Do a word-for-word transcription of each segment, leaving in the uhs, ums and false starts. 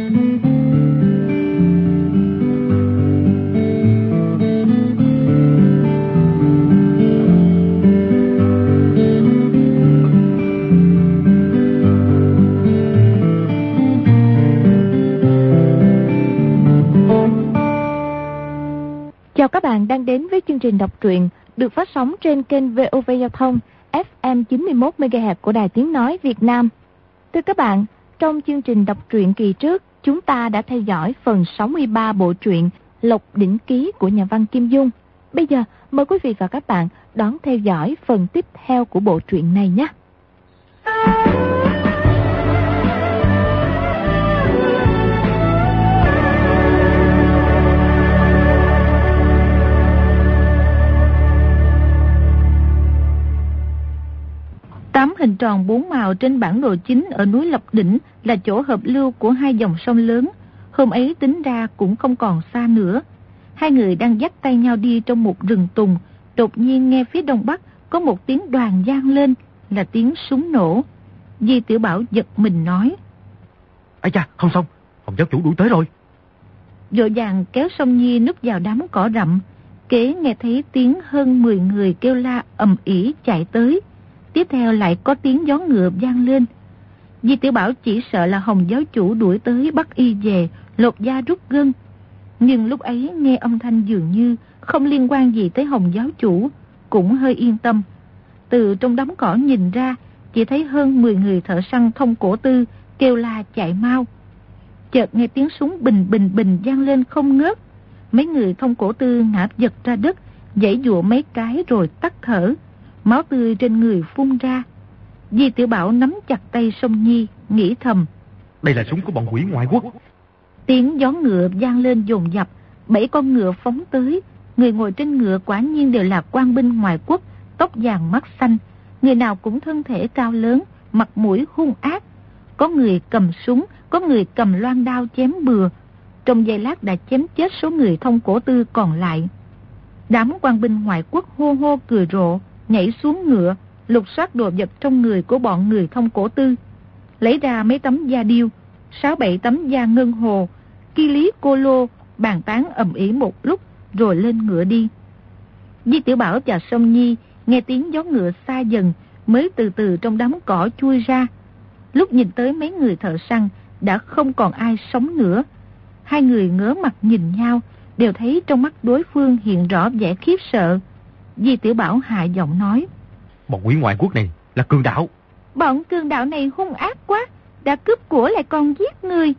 Chào các bạn đang đến với chương trình đọc truyện được phát sóng trên kênh vê o vê Giao thông ép em chín mươi mốt mê ga héc của Đài Tiếng Nói Việt Nam. Thưa các bạn, trong chương trình đọc truyện kỳ trước, chúng ta đã theo dõi phần sáu mươi ba bộ truyện Lộc Đỉnh Ký của nhà văn Kim Dung. Bây giờ, mời quý vị và các bạn đón theo dõi phần tiếp theo của bộ truyện này nhé. Tám hình tròn bốn màu trên bản đồ chính ở núi Lộc Đỉnh là chỗ hợp lưu của hai dòng sông lớn. Hôm ấy tính ra cũng không còn xa nữa. Hai người đang dắt tay nhau đi trong một rừng tùng. Đột nhiên nghe phía đông bắc có một tiếng đoàn vang lên, là tiếng súng nổ. Di Tiểu Bảo giật mình nói: Ây cha, không xong, Hồng giáo chủ đuổi tới rồi. Vội vàng kéo Song Nhi núp vào đám cỏ rậm. Kế nghe thấy tiếng hơn mười người kêu la ầm ĩ chạy tới. Tiếp theo lại có tiếng gió ngựa vang lên. Di Tiểu Bảo chỉ sợ là Hồng giáo chủ đuổi tới bắt y về, lột da rút gân. Nhưng lúc ấy nghe âm thanh dường như không liên quan gì tới Hồng giáo chủ, cũng hơi yên tâm. Từ trong đám cỏ nhìn ra, chỉ thấy hơn mười người thợ săn Thông Cổ Tư kêu la chạy mau. Chợt nghe tiếng súng bình bình bình vang lên không ngớt. Mấy người Thông Cổ Tư ngã giật ra đất, giãy giụa mấy cái rồi tắt thở. Máu tươi trên người phun ra. Di Tiểu Bảo nắm chặt tay Song Nhi, nghĩ thầm: Đây là súng của bọn quỷ ngoại quốc. Tiếng gió ngựa vang lên dồn dập. Bảy con ngựa phóng tới. Người ngồi trên ngựa quả nhiên đều là quan binh ngoại quốc, tóc vàng mắt xanh. Người nào cũng thân thể cao lớn, mặt mũi hung ác. Có người cầm súng, có người cầm loan đao chém bừa. Trong giây lát đã chém chết số người Thông Cổ Tư còn lại. Đám quan binh ngoại quốc hô hô cười rộ, nhảy xuống ngựa, lục soát đồ vật trong người của bọn người Thông Cổ Tư. Lấy ra mấy tấm da điêu, sáu bảy tấm da ngân hồ, ki lý cô lô, bàn tán ầm ĩ một lúc rồi lên ngựa đi. Di Tiểu Bảo và Song Nhi nghe tiếng gió ngựa xa dần mới từ từ trong đám cỏ chui ra. Lúc nhìn tới mấy người thợ săn đã không còn ai sống nữa. Hai người ngớ mặt nhìn nhau, đều thấy trong mắt đối phương hiện rõ vẻ khiếp sợ. Di Tiểu Bảo hạ giọng nói: Bọn quỷ ngoại quốc này là cường đạo. Bọn cường đạo này hung ác quá, đã cướp của lại còn giết người.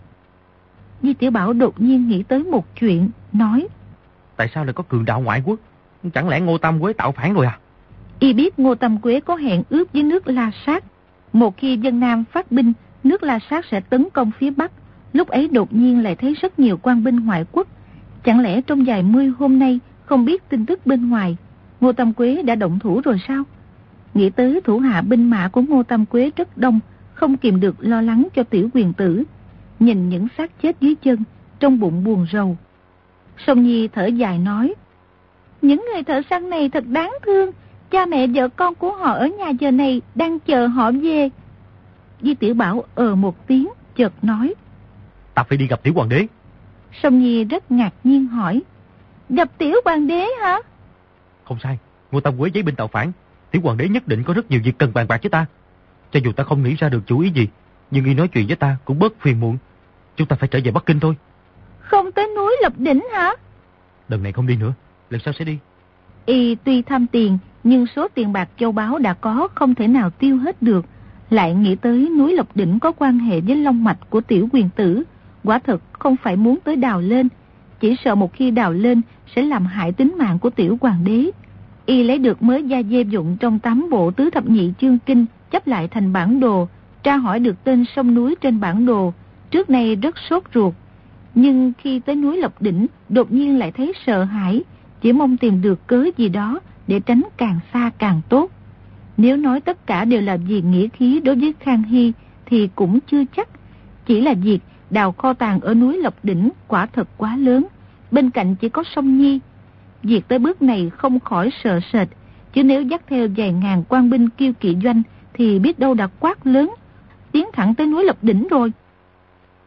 Di Tiểu Bảo đột nhiên nghĩ tới một chuyện, nói: Tại sao lại có cường đạo ngoại quốc? Chẳng lẽ Ngô Tam Quế tạo phản rồi à? Y biết Ngô Tam Quế có hẹn ước với nước La Sát. Một khi dân Nam phát binh, nước La Sát sẽ tấn công phía Bắc. Lúc ấy đột nhiên lại thấy rất nhiều quan binh ngoại quốc. Chẳng lẽ trong vài mươi hôm nay không biết tin tức bên ngoài, Ngô Tam Quế đã động thủ rồi sao? Nghĩ tới thủ hạ binh mã của Ngô Tam Quế rất đông, không kìm được lo lắng cho tiểu quyền tử. Nhìn những xác chết dưới chân, trong bụng buồn rầu. Song Nhi thở dài nói: Những người thợ săn này thật đáng thương. Cha mẹ vợ con của họ ở nhà giờ này đang chờ họ về. Di Tiểu Bảo ờ một tiếng, chợt nói: Ta phải đi gặp tiểu hoàng đế. Song Nhi rất ngạc nhiên hỏi: Gặp tiểu hoàng đế hả? Không sai, Ngô Tam Quế giấy binh tạo phản, tiểu hoàng đế nhất định có rất nhiều việc cần bàn bạc với ta. Cho dù ta không nghĩ ra được chủ ý gì, nhưng y nói chuyện với ta cũng bớt phiền muộn. Chúng ta phải trở về Bắc Kinh thôi. Không tới núi Lộc Đỉnh hả? Lần này không đi nữa, lần sau sẽ đi. Y tuy tham tiền, nhưng số tiền bạc châu báu đã có không thể nào tiêu hết được. Lại nghĩ tới núi Lộc Đỉnh có quan hệ với long mạch của tiểu quyền tử, quả thật không phải muốn tới đào lên. Chỉ sợ một khi đào lên sẽ làm hại tính mạng của tiểu hoàng đế. Y lấy được mới gia dê dụng trong tám bộ tứ thập nhị chương kinh, chấp lại thành bản đồ, tra hỏi được tên sông núi trên bản đồ. Trước nay rất sốt ruột, nhưng khi tới núi Lộc Đỉnh đột nhiên lại thấy sợ hãi, chỉ mong tìm được cớ gì đó để tránh càng xa càng tốt. Nếu nói tất cả đều là vì nghĩa khí đối với Khang Hy thì cũng chưa chắc. Chỉ là việc đào kho tàng ở núi Lộc Đỉnh quả thật quá lớn, bên cạnh chỉ có Song Nhi. Việc tới bước này không khỏi sợ sệt, chứ nếu dắt theo vài ngàn quan binh kiêu kỵ doanh thì biết đâu đã quát lớn, tiến thẳng tới núi Lộc Đỉnh rồi.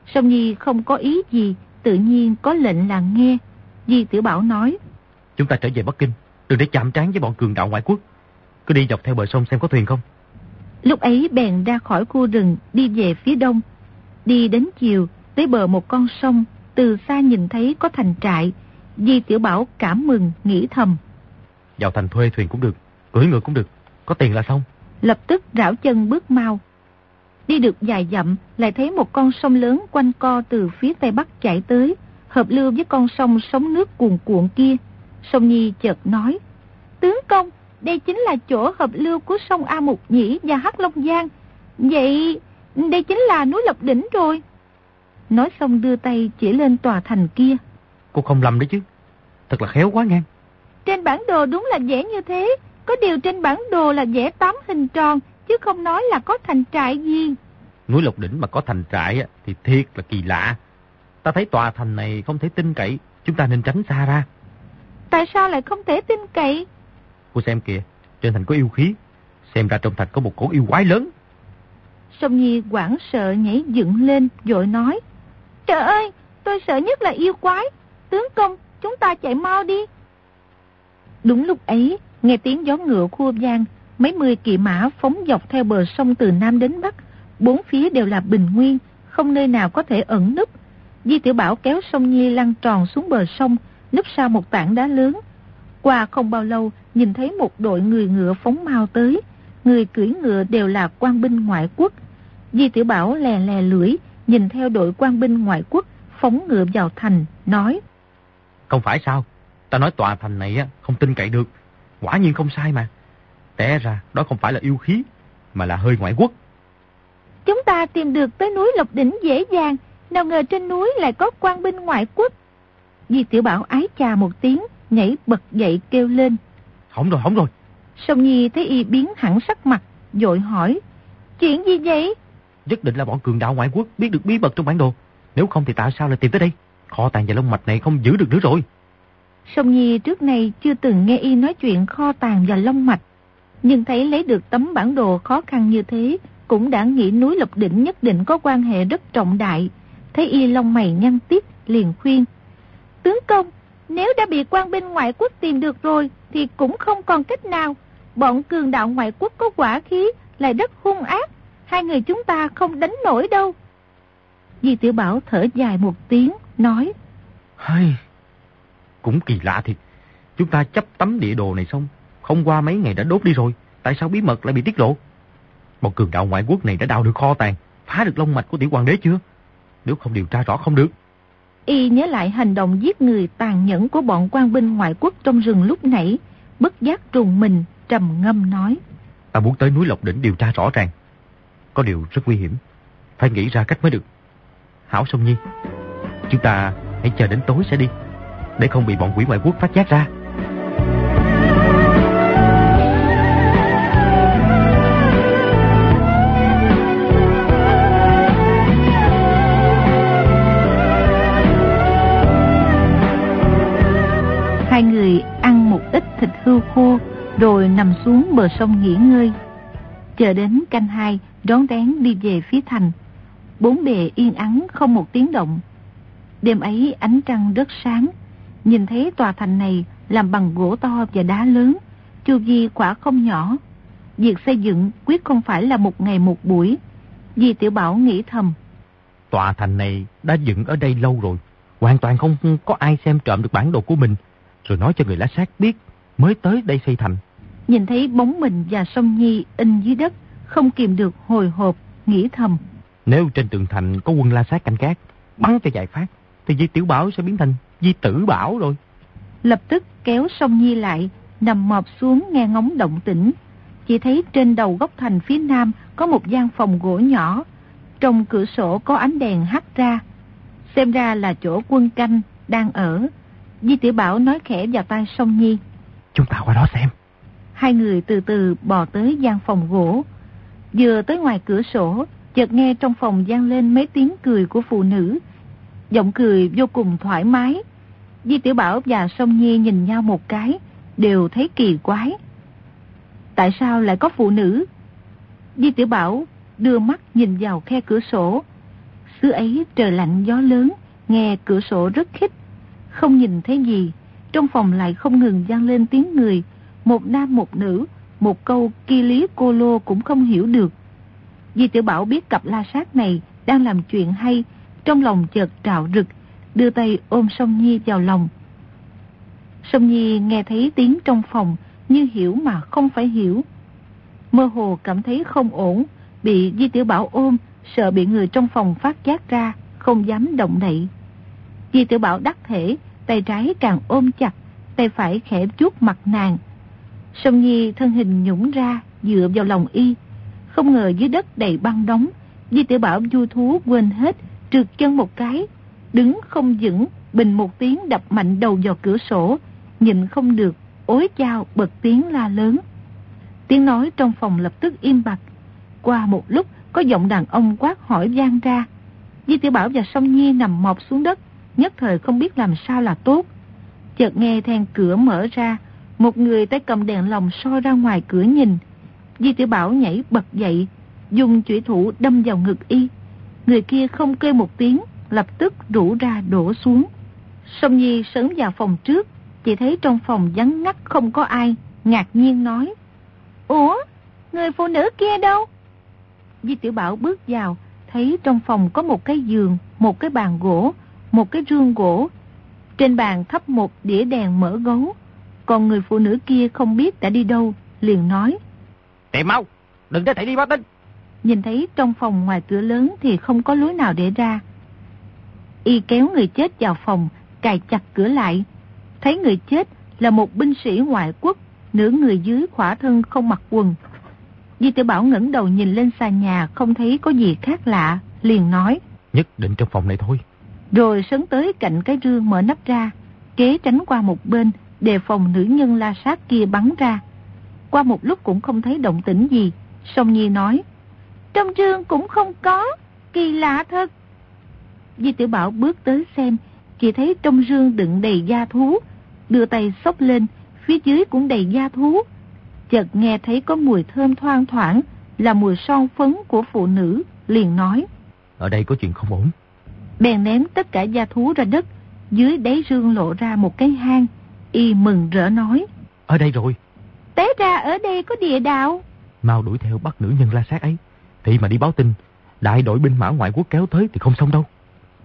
Song Nhi không có ý gì, tự nhiên có lệnh là nghe. Di Tiểu Bảo nói: Chúng ta trở về Bắc Kinh, đừng để chạm trán với bọn cường đạo ngoại quốc. Cứ đi dọc theo bờ sông xem có thuyền không. Lúc ấy bèn ra khỏi khu rừng, đi về phía đông. Đi đến chiều, tới bờ một con sông, từ xa nhìn thấy có thành trại. Di Tiểu Bảo cảm mừng, nghĩ thầm: Vào thành thuê thuyền cũng được, cưỡi ngựa cũng được, có tiền là xong. Lập tức rảo chân bước mau. Đi được vài dặm, lại thấy một con sông lớn quanh co từ phía tây bắc chảy tới, hợp lưu với con sông sóng nước cuồn cuộn kia. Song Nhi chợt nói: Tướng công, đây chính là chỗ hợp lưu của sông A Mục Nhĩ và Hắc Long Giang. Vậy đây chính là núi Lộc Đỉnh rồi. Nói xong đưa tay chỉ lên tòa thành kia. Cô không lầm đấy chứ, thật là khéo quá ngang. Trên bản đồ đúng là vẽ như thế, có điều trên bản đồ là vẽ tám hình tròn, chứ không nói là có thành trại gì. Núi Lộc Đỉnh mà có thành trại thì thiệt là kỳ lạ. Ta thấy tòa thành này không thể tin cậy, chúng ta nên tránh xa ra. Tại sao lại không thể tin cậy? Cô xem kìa, trên thành có yêu khí, xem ra trong thành có một cổ yêu quái lớn. Song Nhi hoảng sợ nhảy dựng lên, vội nói: Trời ơi, tôi sợ nhất là yêu quái. Tướng công, chúng ta chạy mau đi. Đúng lúc ấy, nghe tiếng gió ngựa khua vang, mấy mươi kỵ mã phóng dọc theo bờ sông từ nam đến bắc. Bốn phía đều là bình nguyên, không nơi nào có thể ẩn núp. Di Tiểu Bảo kéo Song Nhi lăn tròn xuống bờ sông, núp sau một tảng đá lớn. Qua không bao lâu, nhìn thấy một đội người ngựa phóng mau tới. Người cưỡi ngựa đều là quan binh ngoại quốc. Di Tiểu Bảo lè lè lưỡi, nhìn theo đội quan binh ngoại quốc phóng ngựa vào thành, nói: Không phải sao, ta nói tòa thành này không tin cậy được. Quả nhiên không sai mà. Té ra đó không phải là yêu khí, mà là hơi ngoại quốc. Chúng ta tìm được tới núi Lộc Đỉnh dễ dàng, nào ngờ trên núi lại có quan binh ngoại quốc. Di Tiểu Bảo ái chà một tiếng, nhảy bật dậy kêu lên: Hỏng rồi, hỏng rồi. Song Nhi thấy y biến hẳn sắc mặt, vội hỏi: Chuyện gì vậy? Nhất định là bọn cường đạo ngoại quốc biết được bí mật trong bản đồ. Nếu không thì tại sao lại tìm tới đây? Kho tàng và long mạch này không giữ được nữa rồi. Song Nhi trước nay chưa từng nghe y nói chuyện kho tàng và long mạch, nhưng thấy lấy được tấm bản đồ khó khăn như thế, cũng đã nghĩ núi Lộc Đỉnh nhất định có quan hệ rất trọng đại. Thấy y lông mày nhăn tít, liền khuyên: Tướng công, nếu đã bị quan binh ngoại quốc tìm được rồi thì cũng không còn cách nào. Bọn cường đạo ngoại quốc có quả khí, lại rất hung ác, hai người chúng ta không đánh nổi đâu. Di Tiểu Bảo thở dài một tiếng, nói: Hay, cũng kỳ lạ thiệt. Chúng ta chấp tấm địa đồ này xong, không qua mấy ngày đã đốt đi rồi. Tại sao bí mật lại bị tiết lộ? Bọn cường đạo ngoại quốc này đã đào được kho tàng, phá được long mạch của tiểu hoàng đế chưa? Nếu không điều tra rõ không được. Y nhớ lại hành động giết người tàn nhẫn của bọn quan binh ngoại quốc trong rừng lúc nãy, bất giác trùng mình, trầm ngâm nói: Ta muốn tới núi Lộc Đỉnh điều tra rõ ràng. Có điều rất nguy hiểm, phải nghĩ ra cách mới được. Hảo Song Nhi, chúng ta hãy chờ đến tối sẽ đi, để không bị bọn quỷ ngoại quốc phát giác ra. Hai người ăn một ít thịt hươu khô, rồi nằm xuống bờ sông nghỉ ngơi. Chờ đến canh hai, rón rén đi về phía thành. Bốn bề yên ắng, không một tiếng động. Đêm ấy ánh trăng rất sáng. Nhìn thấy tòa thành này làm bằng gỗ to và đá lớn, chu vi quả không nhỏ. Việc xây dựng quyết không phải là một ngày một buổi. Di Tiểu Bảo nghĩ thầm: Tòa thành này đã dựng ở đây lâu rồi, hoàn toàn không có ai xem trộm được bản đồ của mình, rồi nói cho người lá sát biết mới tới đây xây thành. Nhìn thấy bóng mình và Song Nhi in dưới đất, không kìm được hồi hộp, nghĩ thầm: Nếu trên tường thành có quân la sát canh gác, bắn cho vài phát, thì Di Tiểu Bảo sẽ biến thành Di Tử Bảo rồi. Lập tức kéo Song Nhi lại, nằm mọp xuống nghe ngóng động tĩnh. Chỉ thấy trên đầu góc thành phía nam có một gian phòng gỗ nhỏ, trong cửa sổ có ánh đèn hắt ra, xem ra là chỗ quân canh đang ở. Di Tiểu Bảo nói khẽ vào tai Song Nhi: Chúng ta qua đó xem. Hai người từ từ bò tới gian phòng gỗ. Vừa tới ngoài cửa sổ, chợt nghe trong phòng vang lên mấy tiếng cười của phụ nữ. Giọng cười vô cùng thoải mái. Di Tiểu Bảo và Song Nhi nhìn nhau một cái, đều thấy kỳ quái. Tại sao lại có phụ nữ? Di Tiểu Bảo đưa mắt nhìn vào khe cửa sổ. Xứ ấy trời lạnh gió lớn, nghe cửa sổ rất khít. Không nhìn thấy gì, trong phòng lại không ngừng vang lên tiếng người, một nam một nữ, một câu ki lý cô lô cũng không hiểu được. Di Tiểu Bảo biết cặp la sát này đang làm chuyện hay, trong lòng chợt trào rực, đưa tay ôm Song Nhi vào lòng. Song Nhi nghe thấy tiếng trong phòng, như hiểu mà không phải hiểu. Mơ hồ cảm thấy không ổn, bị Di Tiểu Bảo ôm, sợ bị người trong phòng phát giác ra, không dám động đậy. Di Tiểu Bảo đắc thể, tay trái càng ôm chặt, tay phải khẽ vuốt mặt nàng. Song Nhi thân hình nhũng ra, dựa vào lòng y. Không ngờ dưới đất đầy băng đóng, Di Tiểu Bảo vui thú quên hết, trượt chân một cái, đứng không vững, bình một tiếng đập mạnh đầu vào cửa sổ, nhịn không được, ối chao bật tiếng la lớn. Tiếng nói trong phòng lập tức im bặt. Qua một lúc, có giọng đàn ông quát hỏi vang ra. Di Tiểu Bảo và Song Nhi nằm mọp xuống đất, nhất thời không biết làm sao là tốt. Chợt nghe then cửa mở ra, một người tay cầm đèn lồng soi ra ngoài cửa nhìn. Di Tiểu Bảo nhảy bật dậy, dùng chủy thủ đâm vào ngực y. Người kia không kêu một tiếng, lập tức rũ ra đổ xuống. Song Nhi sớm vào phòng trước, chỉ thấy trong phòng vắng ngắt không có ai, ngạc nhiên nói: Ủa, người phụ nữ kia đâu? Di Tiểu Bảo bước vào, thấy trong phòng có một cái giường, một cái bàn gỗ, một cái rương gỗ. Trên bàn thắp một đĩa đèn mỡ gấu. Còn người phụ nữ kia không biết đã đi đâu, liền nói: Tìm mau, đừng để thầy đi báo tin. Nhìn thấy trong phòng ngoài cửa lớn thì không có lối nào để ra. Y kéo người chết vào phòng, cài chặt cửa lại. Thấy người chết là một binh sĩ ngoại quốc, nửa người dưới khỏa thân không mặc quần. Di Tiểu Bảo ngẩng đầu nhìn lên sàn nhà, không thấy có gì khác lạ, liền nói: Nhất định trong phòng này thôi. Rồi sấn tới cạnh cái rương mở nắp ra, kế tránh qua một bên, đề phòng nữ nhân la sát kia bắn ra. Qua một lúc cũng không thấy động tĩnh gì. Song Nhi nói: Trong rương cũng không có, kỳ lạ thật. Di Tiểu Bảo bước tới xem, chỉ thấy trong rương đựng đầy da thú. Đưa tay xốc lên, phía dưới cũng đầy da thú. Chợt nghe thấy có mùi thơm thoang thoảng, là mùi son phấn của phụ nữ, liền nói: Ở đây có chuyện không ổn. Bèn ném tất cả da thú ra đất. Dưới đáy rương lộ ra một cái hang. Y mừng rỡ nói: Ở đây rồi. Té ra ở đây có địa đạo. Mau đuổi theo bắt nữ nhân la sát ấy. Thì mà đi báo tin, đại đội binh mã ngoại quốc kéo tới thì không xong đâu.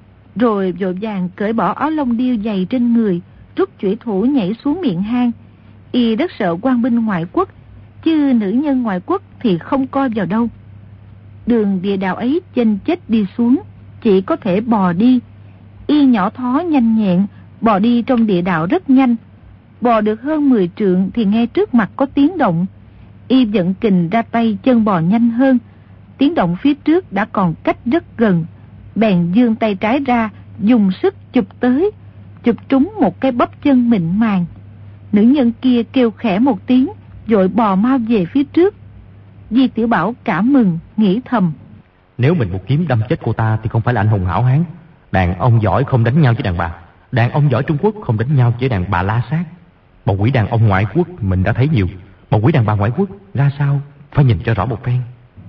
Rồi vội vàng cởi bỏ áo lông điêu dày trên người, rút chủy thủ nhảy xuống miệng hang. Y rất sợ quan binh ngoại quốc, chứ nữ nhân ngoại quốc thì không coi vào đâu. Đường địa đạo ấy chênh chết đi xuống, chỉ có thể bò đi. Y nhỏ thó nhanh nhẹn, bò đi trong địa đạo rất nhanh. Bò được hơn mười trượng thì nghe trước mặt có tiếng động. Y vận kình ra tay chân bò nhanh hơn. Tiếng động phía trước đã còn cách rất gần. Bèn giương tay trái ra, dùng sức chụp tới, chụp trúng một cái bắp chân mịn màng. Nữ nhân kia kêu khẽ một tiếng, vội bò mau về phía trước. Di Tiểu Bảo cảm mừng, nghĩ thầm: Nếu mình một kiếm đâm chết cô ta thì không phải là anh hùng hảo hán. Đàn ông giỏi không đánh nhau với đàn bà, đàn ông giỏi Trung Quốc không đánh nhau với đàn bà la sát. Một quỷ đàn ông ngoại quốc mình đã thấy nhiều, một quỷ đàn bà ngoại quốc ra sao phải nhìn cho rõ một phen.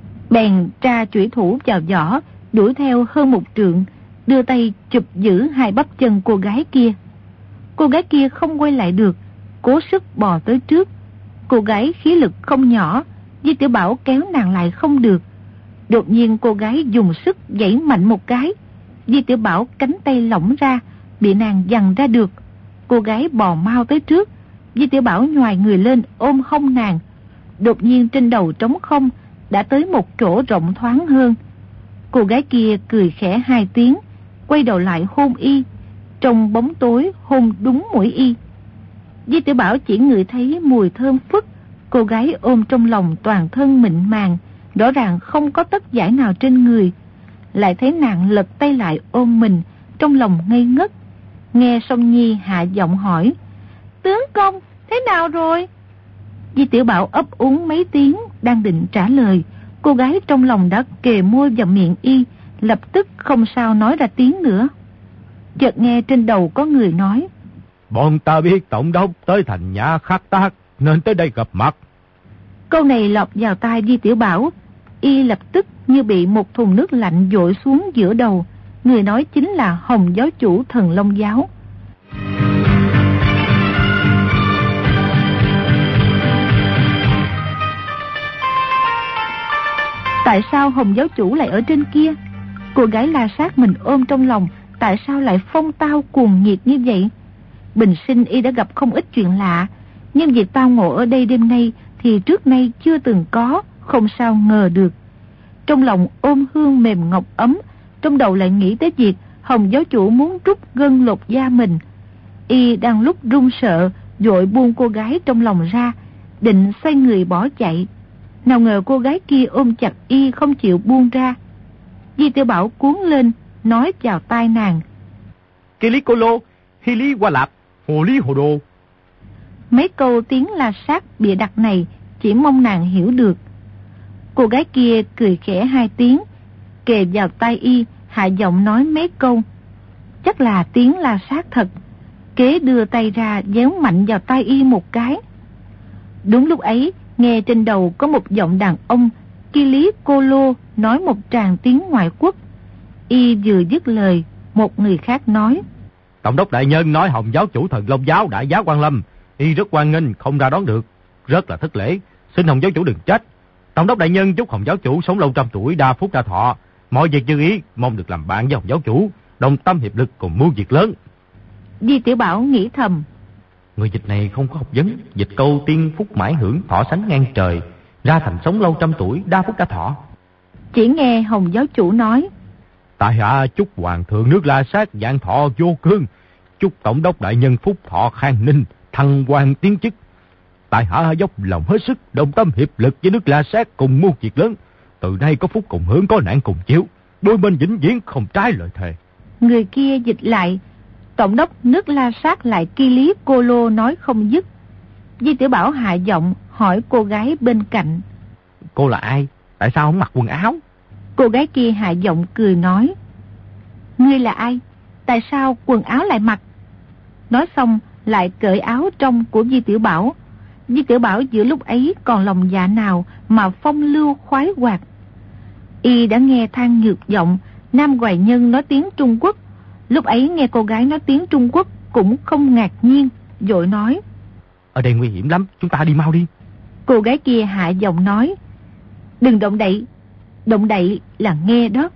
Bèn tra chủy thủ vào vỏ, đuổi theo hơn một trượng, đưa tay chụp giữ hai bắp chân cô gái kia. Cô gái kia không quay lại được, cố sức bò tới trước. Cô gái khí lực không nhỏ, Di Tiểu Bảo kéo nàng lại không được. Đột nhiên cô gái dùng sức giãy mạnh một cái. Di Tiểu Bảo cánh tay lỏng ra, bị nàng giằng ra được. Cô gái bò mau tới trước. Di Tiểu Bảo nhoài người lên ôm hông nàng. Đột nhiên trên đầu trống không, đã tới một chỗ rộng thoáng hơn. Cô gái kia cười khẽ hai tiếng, quay đầu lại hôn y. Trong bóng tối hôn đúng mũi y. Di Tiểu Bảo chỉ ngửi thấy mùi thơm phức. Cô gái ôm trong lòng toàn thân mịn màng, rõ ràng không có tất giải nào trên người. Lại thấy nàng lật tay lại ôm mình, trong lòng ngây ngất. Nghe Song Nhi hạ giọng hỏi: Tướng công, thế nào rồi? Di Tiểu Bảo ấp úng mấy tiếng, đang định trả lời. Cô gái trong lòng đã kề môi vào miệng y, lập tức không sao nói ra tiếng nữa. Chợt nghe trên đầu có người nói: Bọn ta biết tổng đốc tới thành Nhã Khắc Tác, nên tới đây gặp mặt. Câu này lọt vào tai Di Tiểu Bảo. Y lập tức như bị một thùng nước lạnh dội xuống giữa đầu. Người nói chính là Hồng giáo chủ Thần Long giáo. Tại sao Hồng giáo chủ lại ở trên kia? Cô gái La Sát mình ôm trong lòng, tại sao lại phong tao cuồng nhiệt như vậy? Bình sinh y đã gặp không ít chuyện lạ, nhưng việc tao ngộ ở đây đêm nay thì trước nay chưa từng có, không sao ngờ được. Trong lòng ôm hương mềm ngọc ấm, trong đầu lại nghĩ tới việc Hồng giáo chủ muốn rút gân lột da mình. Y đang lúc run sợ, vội buông cô gái trong lòng ra, định xoay người bỏ chạy. Nào ngờ cô gái kia ôm chặt y không chịu buông ra. Di Tiểu Bảo cuốn lên, nói vào tai nàng: Kỳ lý cô lô, hi lý qua lạp, hồ lý hồ đồ. Mấy câu tiếng La Sát bịa đặt này chỉ mong nàng hiểu được. Cô gái kia cười khẽ hai tiếng, kề vào tai y, hạ giọng nói mấy câu. Chắc là tiếng La Sát thật. Kế đưa tay ra déo mạnh vào tai y một cái. Đúng lúc ấy, nghe trên đầu có một giọng đàn ông Kỳ lý cô lô nói một tràng tiếng ngoại quốc. Y vừa dứt lời, một người khác nói: Tổng đốc đại nhân nói Hồng giáo chủ Thần Long giáo đại giá quan lâm, y rất hoan nghênh, không ra đón được, rất là thất lễ, xin Hồng giáo chủ đừng trách. Tổng đốc đại nhân chúc Hồng giáo chủ sống lâu trăm tuổi, đa phúc đa thọ, mọi việc như ý, mong được làm bạn với Hồng giáo chủ, đồng tâm hiệp lực cùng mưu việc lớn. Di Tiểu Bảo nghĩ thầm: Người dịch này không có học vấn, dịch câu tiên phúc mãi hưởng, thọ sánh ngang trời, ra thành sống lâu trăm tuổi, đa phúc đa thọ. Chỉ nghe Hồng giáo chủ nói: Tại hạ chúc hoàng thượng nước La Sát vạn thọ vô cương, chúc tổng đốc đại nhân phúc thọ khang ninh, thăng quan tiến chức. Tại hạ dốc lòng hết sức, đồng tâm hiệp lực với nước La Sát cùng mưu việc lớn, từ nay có phúc cùng hưởng, có nạn cùng chịu, đôi bên vĩnh viễn không trái lời thề. Người kia dịch lại: Tổng đốc nước La Sát lại Kỳ lý cô lô nói không dứt. Di Tiểu Bảo hạ giọng hỏi cô gái bên cạnh: Cô là ai? Tại sao không mặc quần áo? Cô gái kia hạ giọng cười nói: Ngươi là ai? Tại sao quần áo lại mặc? Nói xong lại cởi áo trong của Di Tiểu Bảo. Di Tiểu Bảo giữa lúc ấy còn lòng dạ nào mà phong lưu khoái hoạt. Y đã nghe than nhược giọng nam hoài nhân nói tiếng Trung Quốc, lúc ấy nghe cô gái nói tiếng Trung Quốc cũng không ngạc nhiên, vội nói: Ở đây nguy hiểm lắm, chúng ta đi mau đi. Cô gái kia hạ giọng nói: Đừng động đậy, động đậy là nghe đó.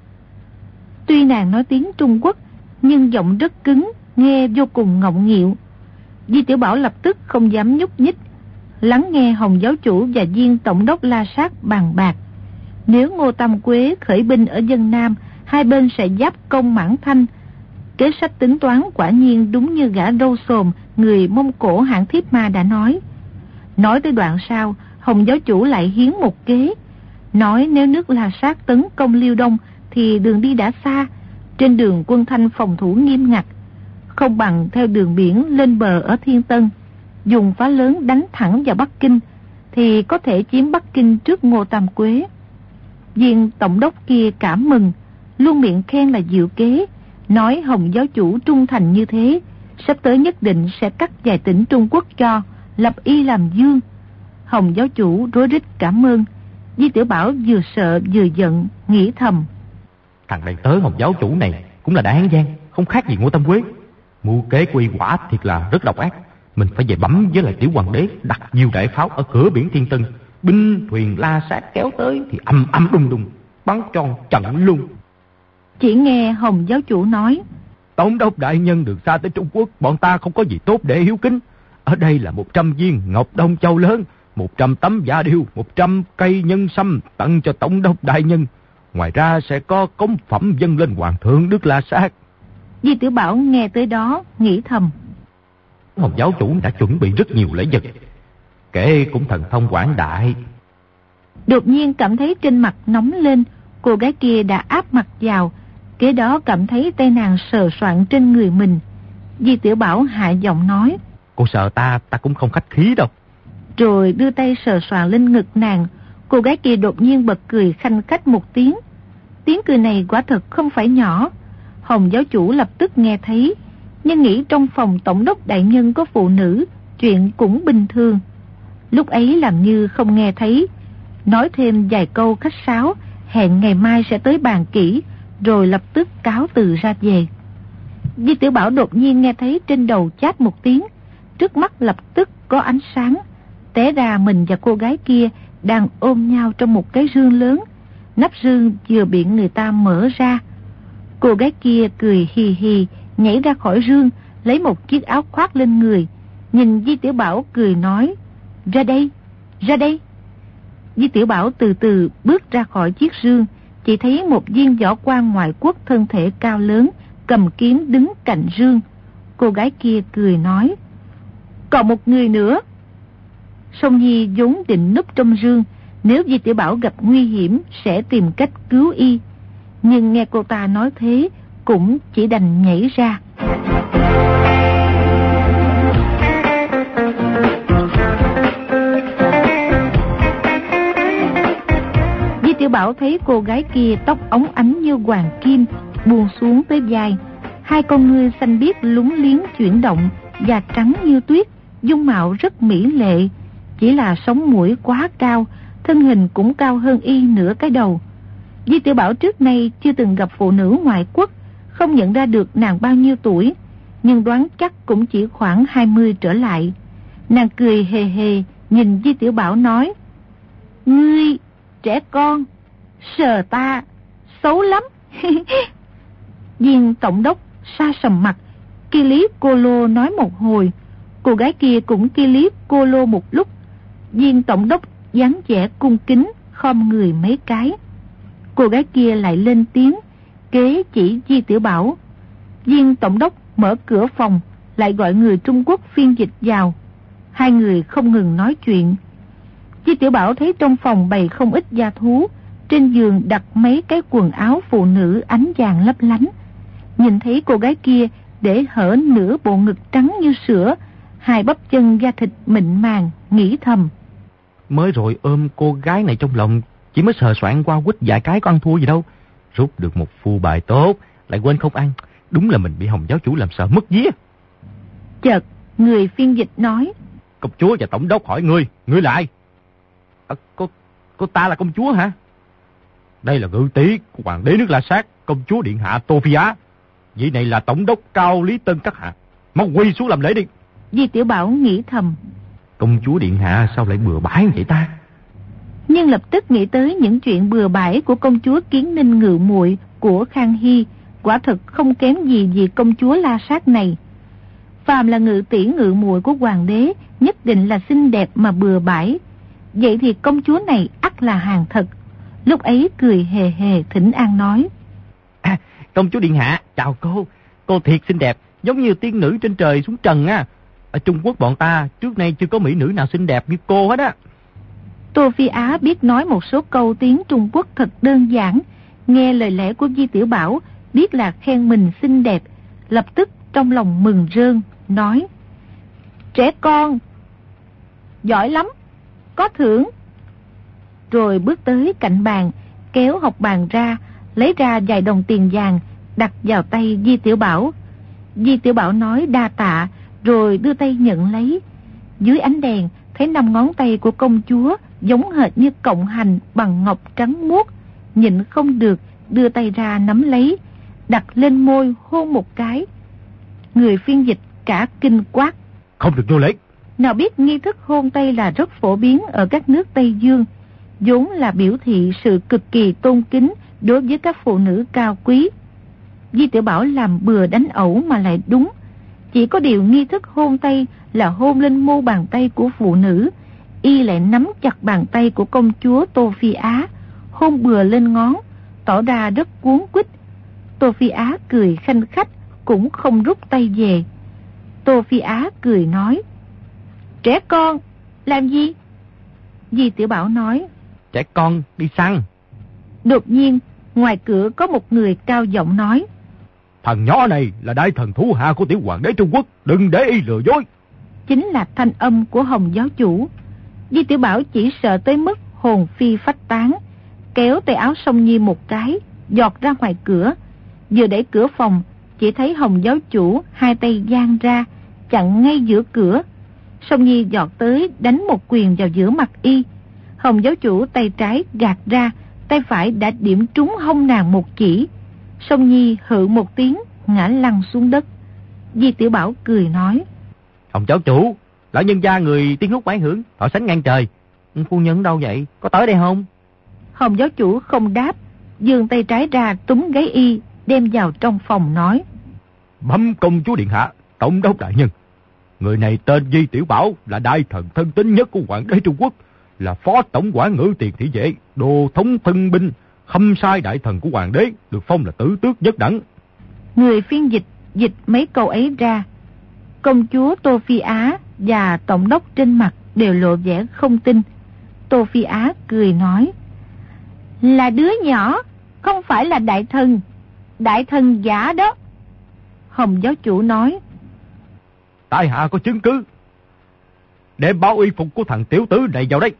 Tuy nàng nói tiếng Trung Quốc, nhưng giọng rất cứng, nghe vô cùng ngọng nghịu. Di Tiểu Bảo lập tức không dám nhúc nhích, lắng nghe Hồng giáo chủ và viên tổng đốc La Sát bàn bạc. Nếu Ngô Tam Quế khởi binh ở Vân Nam, hai bên sẽ giáp công Mãn Thanh. Kế sách tính toán quả nhiên đúng như gã râu xồm người Mông Cổ hạng Thiếp Ma đã nói. Nói tới đoạn sau, Hồng giáo chủ lại hiến một kế, nói nếu nước La Sát tấn công Liêu Đông thì đường đi đã xa, trên đường quân Thanh phòng thủ nghiêm ngặt, không bằng theo đường biển lên bờ ở Thiên Tân, dùng phá lớn đánh thẳng vào Bắc Kinh, thì có thể chiếm Bắc Kinh trước Ngô Tam Quế. Viên tổng đốc kia cảm mừng, luôn miệng khen là diệu kế, nói Hồng giáo chủ trung thành như thế, sắp tới nhất định sẽ cắt vài tỉnh Trung Quốc cho, lập y làm dương. Hồng giáo chủ rối rít cảm ơn. Di Tiểu Bảo vừa sợ vừa giận, nghĩ thầm: Thằng đầy tớ Hồng giáo chủ này cũng là đại hán gian, không khác gì Ngô Tam Quế. Mưu kế quy quả thiệt là rất độc ác. Mình phải về bấm với lại tiểu hoàng đế, đặt nhiều đại pháo ở cửa biển Thiên Tân, binh thuyền La Sát kéo tới thì âm âm đùng đùng, bắn tròn trận luôn. Chỉ nghe Hồng giáo chủ nói: Tổng đốc đại nhân được xa tới Trung Quốc, bọn ta không có gì tốt để hiếu kính. Ở đây là một trăm viên ngọc đông châu lớn, một trăm tấm giả điêu, một trăm cây nhân sâm tặng cho tổng đốc đại nhân. Ngoài ra sẽ có cống phẩm dâng lên hoàng thượng nước La Sát. Di Tiểu Bảo nghe tới đó nghĩ thầm: Hồng giáo chủ đã chuẩn bị rất nhiều lễ vật, kể cũng thần thông quảng đại. Đột nhiên cảm thấy trên mặt nóng lên, cô gái kia đã áp mặt vào, kế đó cảm thấy tay nàng sờ soạn trên người mình. Di Tiểu Bảo hạ giọng nói: Cô sợ ta, ta cũng không khách khí đâu. Rồi đưa tay sờ soạn lên ngực nàng. Cô gái kia đột nhiên bật cười khanh khách một tiếng. Tiếng cười này quả thật không phải nhỏ. Hồng giáo chủ lập tức nghe thấy, nhưng nghĩ trong phòng tổng đốc đại nhân có phụ nữ, chuyện cũng bình thường. Lúc ấy làm như không nghe thấy, nói thêm vài câu khách sáo, hẹn ngày mai sẽ tới bàn kỹ, rồi lập tức cáo từ ra về. Di Tiểu Bảo đột nhiên nghe thấy trên đầu chát một tiếng, trước mắt lập tức có ánh sáng. Té ra mình và cô gái kia đang ôm nhau trong một cái rương lớn. Nắp rương vừa bị người ta mở ra. Cô gái kia cười hì hì, nhảy ra khỏi rương, lấy một chiếc áo khoác lên người. Nhìn Di Tiểu Bảo cười nói: "Ra đây, ra đây." Di Tiểu Bảo từ từ bước ra khỏi chiếc rương, chỉ thấy một viên võ quan ngoại quốc thân thể cao lớn, cầm kiếm đứng cạnh rương. Cô gái kia cười nói: "Còn một người nữa." Song Nhi vốn định núp trong rương, nếu Di Tiểu Bảo gặp nguy hiểm sẽ tìm cách cứu y, nhưng nghe cô ta nói thế cũng chỉ đành nhảy ra. Di Tiểu Bảo thấy cô gái kia tóc óng ánh như hoàng kim, buông xuống tới vai, hai con ngươi xanh biếc lúng liếng chuyển động, da trắng như tuyết, dung mạo rất mỹ lệ, chỉ là sống mũi quá cao, thân hình cũng cao hơn y nửa cái đầu. Di Tiểu Bảo trước nay chưa từng gặp phụ nữ ngoại quốc, không nhận ra được nàng bao nhiêu tuổi, nhưng đoán chắc cũng chỉ khoảng hai mươi trở lại. Nàng cười hề hề nhìn Di Tiểu Bảo nói: "Ngươi trẻ con, sờ ta xấu lắm." Viên tổng đốc sa sầm mặt, ki lý cô lô nói một hồi, cô gái kia cũng ki lý cô lô một lúc. Viên tổng đốc dáng vẻ cung kính, khom người mấy cái. Cô gái kia lại lên tiếng, kế chỉ Di Tiểu Bảo. Viên tổng đốc mở cửa phòng, lại gọi người Trung Quốc phiên dịch vào. Hai người không ngừng nói chuyện. Di Tiểu Bảo thấy trong phòng bày không ít gia thú, trên giường đặt mấy cái quần áo phụ nữ ánh vàng lấp lánh. Nhìn thấy cô gái kia để hở nửa bộ ngực trắng như sữa, hai bắp chân da thịt mịn màng, nghĩ thầm: mới rồi ôm cô gái này trong lòng, chỉ mới sờ soạn qua quýt vài cái có ăn thua gì đâu. Rút được một phu bài tốt, lại quên không ăn. Đúng là mình bị Hồng giáo chủ làm sợ mất vía. Chợt, người phiên dịch nói: "Công chúa và tổng đốc hỏi ngươi, ngươi là ai?" À, cô, cô ta là công chúa hả? Đây là ngự tỷ của hoàng đế nước La Sát, công chúa điện hạ Tô Phi Á. Vị này là tổng đốc Cao Lý Tân các hạ. Mau quỳ xuống làm lễ đi. Di Tiểu Bảo nghĩ thầm: công chúa điện hạ sao lại bừa bãi vậy ta? Nhưng lập tức nghĩ tới những chuyện bừa bãi của công chúa Kiến Ninh Ngự muội của Khang Hy, quả thực không kém gì vì công chúa La Sát này. Phàm là ngự tỷ ngự muội của hoàng đế, nhất định là xinh đẹp mà bừa bãi. Vậy thì công chúa này ắt là hàng thật. Lúc ấy cười hề hề thỉnh an nói: À, công chúa điện hạ, chào cô. Cô thiệt xinh đẹp, giống như tiên nữ trên trời xuống trần á. Ở Trung Quốc bọn ta trước nay chưa có mỹ nữ nào xinh đẹp như cô hết á. Tô Phi Á biết nói một số câu tiếng Trung Quốc thật đơn giản. Nghe lời lẽ của Di Tiểu Bảo, biết là khen mình xinh đẹp, lập tức trong lòng mừng rơn, nói: Trẻ con, giỏi lắm, có thưởng. Rồi bước tới cạnh bàn, kéo học bàn ra, lấy ra vài đồng tiền vàng, đặt vào tay Di Tiểu Bảo. Di Tiểu Bảo nói đa tạ, rồi đưa tay nhận lấy. Dưới ánh đèn, thấy năm ngón tay của công chúa giống hệt như cọng hành bằng ngọc trắng muốt, nhịn không được, đưa tay ra nắm lấy, đặt lên môi hôn một cái. Người phiên dịch cả kinh quát: Không được vô lễ. Nào biết nghi thức hôn tay là rất phổ biến ở các nước Tây Dương, vốn là biểu thị sự cực kỳ tôn kính đối với các phụ nữ cao quý. Di Tiểu Bảo làm bừa đánh ẩu mà lại đúng. Chỉ có điều nghi thức hôn tay là hôn lên mu bàn tay của phụ nữ, y lại nắm chặt bàn tay của công chúa Tô Phi Á, hôn bừa lên ngón, tỏ ra rất cuốn quýt. Tô Phi Á cười khanh khách, cũng không rút tay về. Tô Phi Á cười nói: Trẻ con, làm gì? Di Tiểu Bảo nói: Trẻ con đi săn. Đột nhiên, ngoài cửa có một người cao giọng nói: Thằng nhỏ này là đại thần thủ hạ của tiểu hoàng đế Trung Quốc, đừng để y lừa dối. Chính là thanh âm của Hồng giáo chủ. Di Tiểu Bảo chỉ sợ tới mức hồn phi phách tán, kéo tay áo Song Nhi một cái, giọt ra ngoài cửa. Vừa đẩy cửa phòng, chỉ thấy Hồng giáo chủ hai tay giang ra, chặn ngay giữa cửa. Song Nhi giọt tới đánh một quyền vào giữa mặt y. Hồng giáo chủ tay trái gạt ra, tay phải đã điểm trúng hông nàng một chỉ. Song Nhi hự một tiếng, ngã lăn xuống đất. Di Tiểu Bảo cười nói: Hồng cháu chủ, lão nhân gia người tiếng hút quái hưởng, thọ sánh ngang trời. Phu nhân đâu vậy? Có tới đây không? Hồng giáo chủ không đáp, giương tay trái ra túm gáy y, đem vào trong phòng nói: Bẩm công chúa điện hạ, tổng đốc đại nhân, người này tên Di Tiểu Bảo, là đại thần thân tín nhất của hoàng đế Trung Quốc, là phó tổng quản ngự tiền thị vệ, đô thống thân binh, khâm sai đại thần của hoàng đế, được phong là tử tước nhất đẳng. Người phiên dịch dịch mấy câu ấy ra. Công chúa Tô Phi Á và tổng đốc trên mặt đều lộ vẻ không tin. Tô Phi Á cười nói: Là đứa nhỏ, không phải là đại thần. Đại thần giả đó. Hồng giáo chủ nói: Tại hạ có chứng cứ, để báo y phục của thằng tiểu tử này vào đây.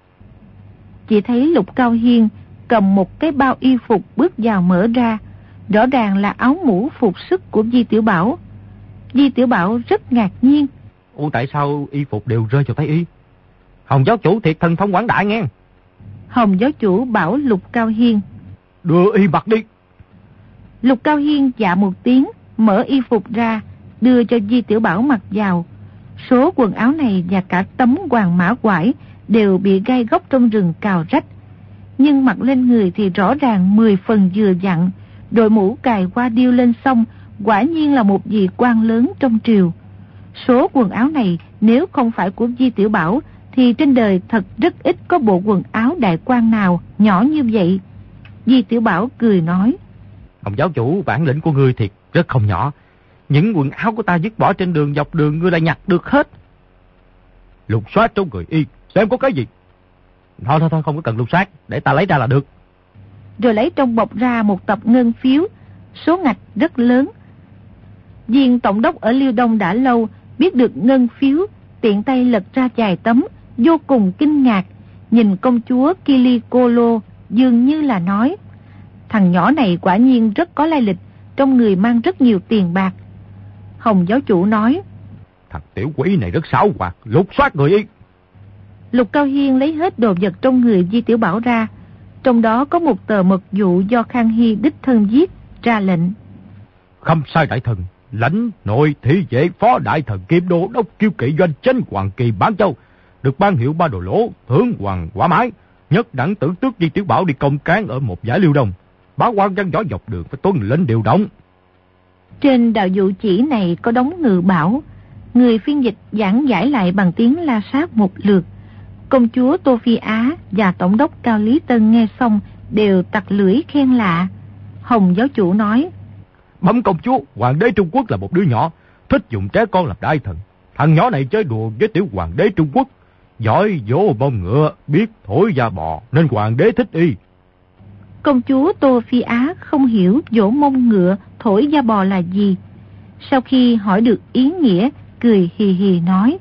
Chỉ thấy Lục Cao Hiên cầm một cái bao y phục bước vào mở ra, rõ ràng là áo mũ phục sức của Di Tiểu Bảo. Di Tiểu Bảo rất ngạc nhiên: Ủa tại sao y phục đều rơi vào tay y? Hồng giáo chủ thiệt thần thông quảng đại nghe. Hồng giáo chủ bảo Lục Cao Hiên: Đưa y mặc đi. Lục Cao Hiên dạ một tiếng, mở y phục ra, đưa cho Di Tiểu Bảo mặc vào. Số quần áo này và cả tấm hoàng mã quải đều bị gai góc trong rừng cào rách, nhưng mặc lên người thì rõ ràng mười phần vừa dặn. Đội mũ cài qua điêu lên xong, quả nhiên là một vị quan lớn trong triều. Số quần áo này nếu không phải của Di Tiểu Bảo thì trên đời thật rất ít có bộ quần áo đại quan nào nhỏ như vậy. Di Tiểu Bảo cười nói: Hồng giáo chủ, bản lĩnh của ngươi thiệt rất không nhỏ. Những quần áo của ta dứt bỏ trên đường dọc đường ngươi lại nhặt được hết. Lục soát trong người y xem có cái gì. Thôi thôi thôi, không có cần lục soát, để ta lấy ra là được. Rồi lấy trong bọc ra một tập ngân phiếu, số ngạch rất lớn. Viên tổng đốc ở Liêu Đông đã lâu biết được ngân phiếu, tiện tay lật ra vài tấm, vô cùng kinh ngạc, nhìn công chúa Kilikolo, dường như là nói: Thằng nhỏ này quả nhiên rất có lai lịch, trong người mang rất nhiều tiền bạc. Hồng giáo chủ nói: Thằng tiểu quỷ này rất xảo hoạt, lục soát người y. Lục Cao Hiên lấy hết đồ vật trong người Di Tiểu Bảo ra, trong đó có một tờ mật dụ do Khang Hy đích thân viết, ra lệnh: Khâm sai đại thần, lãnh nội thị vệ phó đại thần Kim Đô đốc Kiêu Kỵ doanh chánh Hoàng Kỳ Bán Châu, được ban hiệu ba đồ lỗ, thưởng hoàng quả mái, nhất đẳng tử tước Di Tiểu Bảo đi công cán ở một giải Liêu Đông. Báo quan văn võ dọc đường phải tuân lệnh điều động. Trên đạo dụ chỉ này có đóng ngự bảo. Người phiên dịch giảng giải lại bằng tiếng La Sát một lượt. Công chúa Tô Phi Á và tổng đốc Cao Lý Tân nghe xong đều tặc lưỡi khen lạ. Hồng giáo chủ nói: Bẩm công chúa, hoàng đế Trung Quốc là một đứa nhỏ, thích dùng trẻ con làm đại thần. Thằng nhỏ này chơi đùa với tiểu hoàng đế Trung Quốc, giỏi vỗ bông ngựa, biết thổi da bò, nên hoàng đế thích y. Công chúa Tô Phi Á không hiểu vỗ mông ngựa, thổi da bò là gì. Sau khi hỏi được ý nghĩa, cười hì hì nói: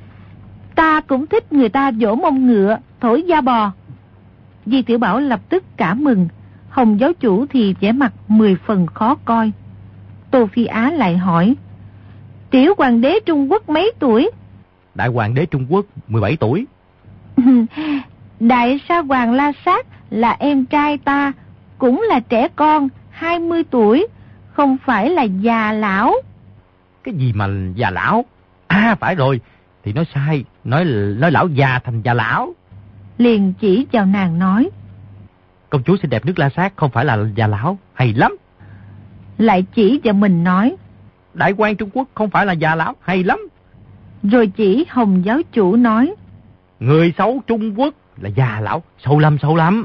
Ta cũng thích người ta vỗ mông ngựa, thổi da bò. Di Tiểu Bảo lập tức cảm mừng. Hồng giáo chủ thì vẻ mặt mười phần khó coi. Tô Phi Á lại hỏi: Tiểu hoàng đế Trung Quốc mấy tuổi? Đại hoàng đế Trung Quốc mười bảy tuổi. Đại sa hoàng La Sát là em trai ta, cũng là trẻ con, hai mươi tuổi, không phải là già lão. Cái gì mà già lão? À phải rồi, thì nói sai, nói nói lão già thành già lão. Liền chỉ vào nàng nói: Công chúa xinh đẹp nước La Sát không phải là già lão, hay lắm. Lại chỉ vào mình nói: Đại quan Trung Quốc không phải là già lão, hay lắm. Rồi chỉ Hồng giáo chủ nói: Người xấu Trung Quốc là già lão, sâu lắm sâu lắm.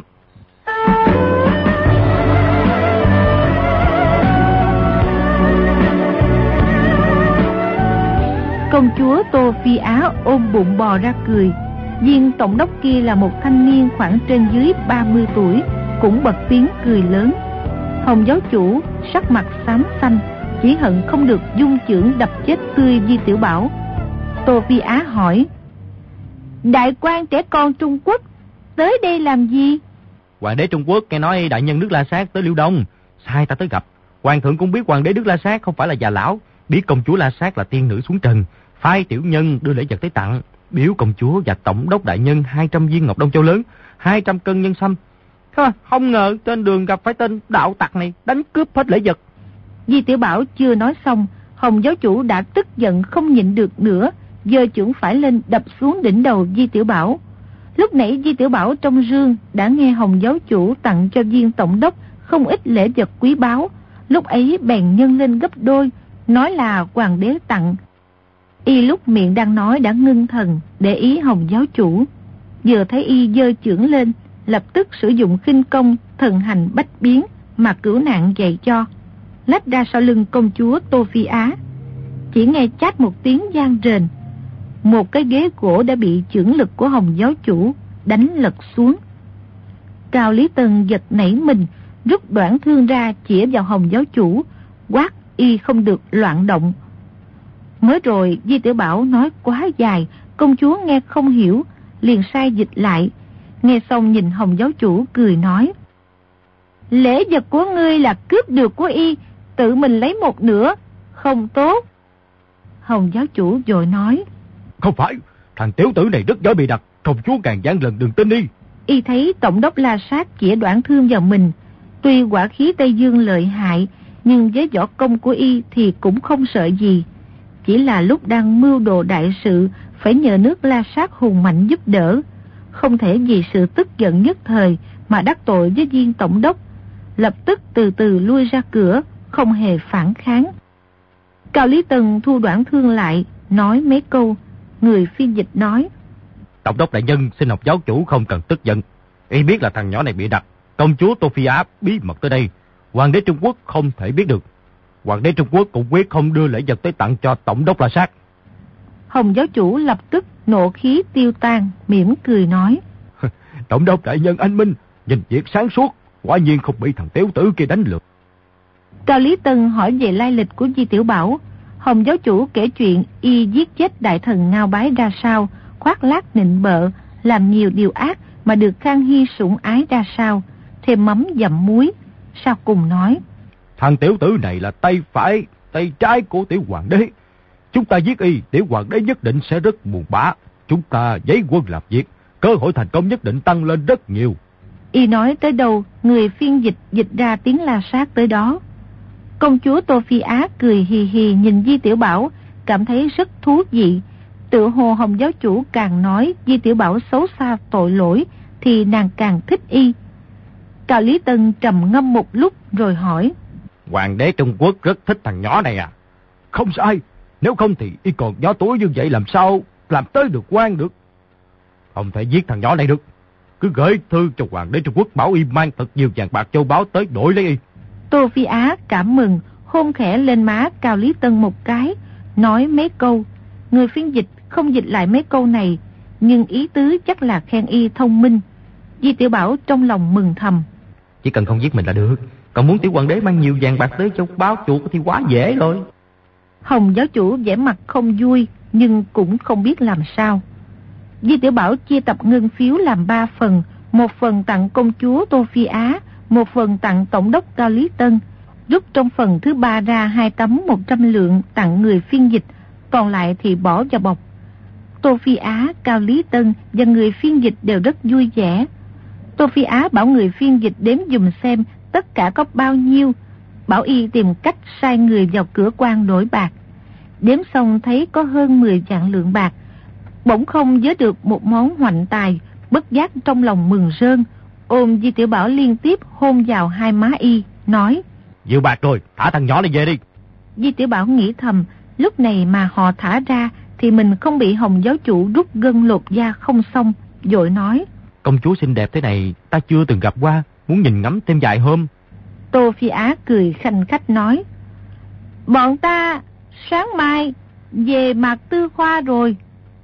Công chúa Tô Phi Á ôm bụng bò ra cười. Viên tổng đốc kia là một thanh niên khoảng trên dưới ba mươi tuổi, cũng bật tiếng cười lớn. Hồng giáo chủ sắc mặt xám xanh, chỉ hận không được dung chưởng đập chết tươi Di Tiểu Bảo. Tô Phi Á hỏi: Đại quan trẻ con Trung Quốc tới đây làm gì? Hoàng đế Trung Quốc nghe nói đại nhân nước La Sát tới Liêu Đông, sai ta tới gặp. Hoàng thượng cũng biết hoàng đế nước La Sát không phải là già lão, biết công chúa La Sát là tiên nữ xuống trần, phái tiểu nhân đưa lễ vật tới tặng, biếu công chúa và tổng đốc đại nhân hai trăm viên ngọc Đông Châu lớn, hai trăm cân nhân sâm. Ha, không ngờ trên đường gặp phải tên đạo tặc này đánh cướp hết lễ vật. Di Tiểu Bảo chưa nói xong, Hồng giáo chủ đã tức giận không nhịn được nữa, giơ chưởng phải lên đập xuống đỉnh đầu Di Tiểu Bảo. Lúc nãy Di Tiểu Bảo trong rương đã nghe Hồng giáo chủ tặng cho viên tổng đốc không ít lễ vật quý báu, lúc ấy bèn nhân lên gấp đôi, nói là hoàng đế tặng. Y lúc miệng đang nói đã ngưng thần để ý Hồng giáo chủ, vừa thấy y giơ chưởng lên, lập tức sử dụng khinh công thần hành bách biến mà cửu nạn dạy cho, lách ra sau lưng công chúa Tô Phi Á. Chỉ nghe chát một tiếng vang rền, một cái ghế gỗ đã bị chưởng lực của Hồng giáo chủ đánh lật xuống. Cao Lý Tân giật nảy mình, rút đoạn thương ra chĩa vào Hồng giáo chủ, quát y không được loạn động. Mới rồi Di Tiểu Bảo nói quá dài, công chúa nghe không hiểu, liền sai dịch lại. Nghe xong nhìn Hồng giáo chủ cười nói: lễ vật của ngươi là cướp được của y, tự mình lấy một nửa, không tốt. Hồng giáo chủ vội nói: không phải, thằng tiểu tử này rất giỏi bị đặt, công chúa ngàn vạn lần đừng tin đi. Y thấy tổng đốc La Sát chĩa đoạn thương vào mình, tuy quả khí Tây Dương lợi hại, nhưng với võ công của y thì cũng không sợ gì. Chỉ là lúc đang mưu đồ đại sự, phải nhờ nước La Sát hùng mạnh giúp đỡ, không thể vì sự tức giận nhất thời mà đắc tội với viên tổng đốc, lập tức từ từ lui ra cửa, không hề phản kháng. Cao Lý Tân thu đoạn thương lại, nói mấy câu. Người phiên dịch nói: tổng đốc đại nhân xin Hồng giáo chủ không cần tức giận, y biết là thằng nhỏ này bị đặt, công chúa Tô Phi Á bí mật tới đây, hoàng đế Trung Quốc không thể biết được. Hoàng đế Trung Quốc cũng quyết không đưa lễ vật tới tặng cho tổng đốc La Sát. Hồng giáo chủ lập tức nộ khí tiêu tan, mỉm cười nói: tổng đốc đại nhân anh minh, nhìn việc sáng suốt, quả nhiên không bị thằng tiểu tử kia đánh lừa. Cao Lý Tân hỏi về lai lịch của Di Tiểu Bảo. Hồng giáo chủ kể chuyện y giết chết đại thần Ngao Bái ra sao, khoác lác nịnh bợ, làm nhiều điều ác mà được Khang Hy sủng ái ra sao, thêm mắm dặm muối. Sau cùng nói: thằng tiểu tử này là tay phải, tay trái của tiểu hoàng đế. Chúng ta giết y, tiểu hoàng đế nhất định sẽ rất buồn bã. Chúng ta giấy quân làm việc, cơ hội thành công nhất định tăng lên rất nhiều. Y nói tới đâu, người phiên dịch dịch ra tiếng La Sát tới đó. Công chúa Tô Phi Á cười hì hì nhìn Di Tiểu Bảo, cảm thấy rất thú vị. Tự hồ Hồng giáo chủ càng nói Di Tiểu Bảo xấu xa tội lỗi, thì nàng càng thích y. Cao Lý Tân trầm ngâm một lúc rồi hỏi: hoàng đế Trung Quốc rất thích thằng nhỏ này à? Không sai, nếu không thì y còn nhỏ tuổi như vậy làm sao làm tới được quan được. Không thể giết thằng nhỏ này được, cứ gửi thư cho hoàng đế Trung Quốc bảo y mang thật nhiều vàng bạc châu báu tới đổi lấy y. Tô Phi Á cảm mừng, hôn khẽ lên má Cao Lý Tân một cái, nói mấy câu. Người phiên dịch không dịch lại mấy câu này, nhưng ý tứ chắc là khen y thông minh. Di Tiểu Bảo trong lòng mừng thầm: chỉ cần không giết mình là được, còn muốn tiểu hoàng đế mang nhiều vàng bạc tới châu báu chuột thì quá dễ rồi. Hồng giáo chủ vẻ mặt không vui, nhưng cũng không biết làm sao. Di Tiểu Bảo chia tập ngân phiếu làm ba phần, một phần tặng công chúa Tô Phi Á, một phần tặng tổng đốc Cao Lý Tân, rút trong phần thứ ba ra hai tấm một trăm lượng tặng người phiên dịch, còn lại thì bỏ vào bọc. Tô Phi Á, Cao Lý Tân và người phiên dịch đều rất vui vẻ. Tô Phi Á bảo người phiên dịch đếm dùm xem tất cả có bao nhiêu, bảo y tìm cách sai người vào cửa quan đổi bạc. Đếm xong thấy có hơn mười vạn lượng bạc, bỗng không vớ được một món hoạnh tài, bất giác trong lòng mừng rơn, ôm Di Tiểu Bảo liên tiếp hôn vào hai má y, nói: nhiều bạc rồi, thả thằng nhỏ này về đi. Di Tiểu Bảo nghĩ thầm, lúc này mà họ thả ra thì mình không bị Hồng giáo chủ rút gân lột da không xong, vội nói: công chúa xinh đẹp thế này ta chưa từng gặp qua, muốn nhìn ngắm thêm vài hôm. Tô Phi Á cười khanh khách nói: bọn ta sáng mai về Mạc Tư Khoa rồi.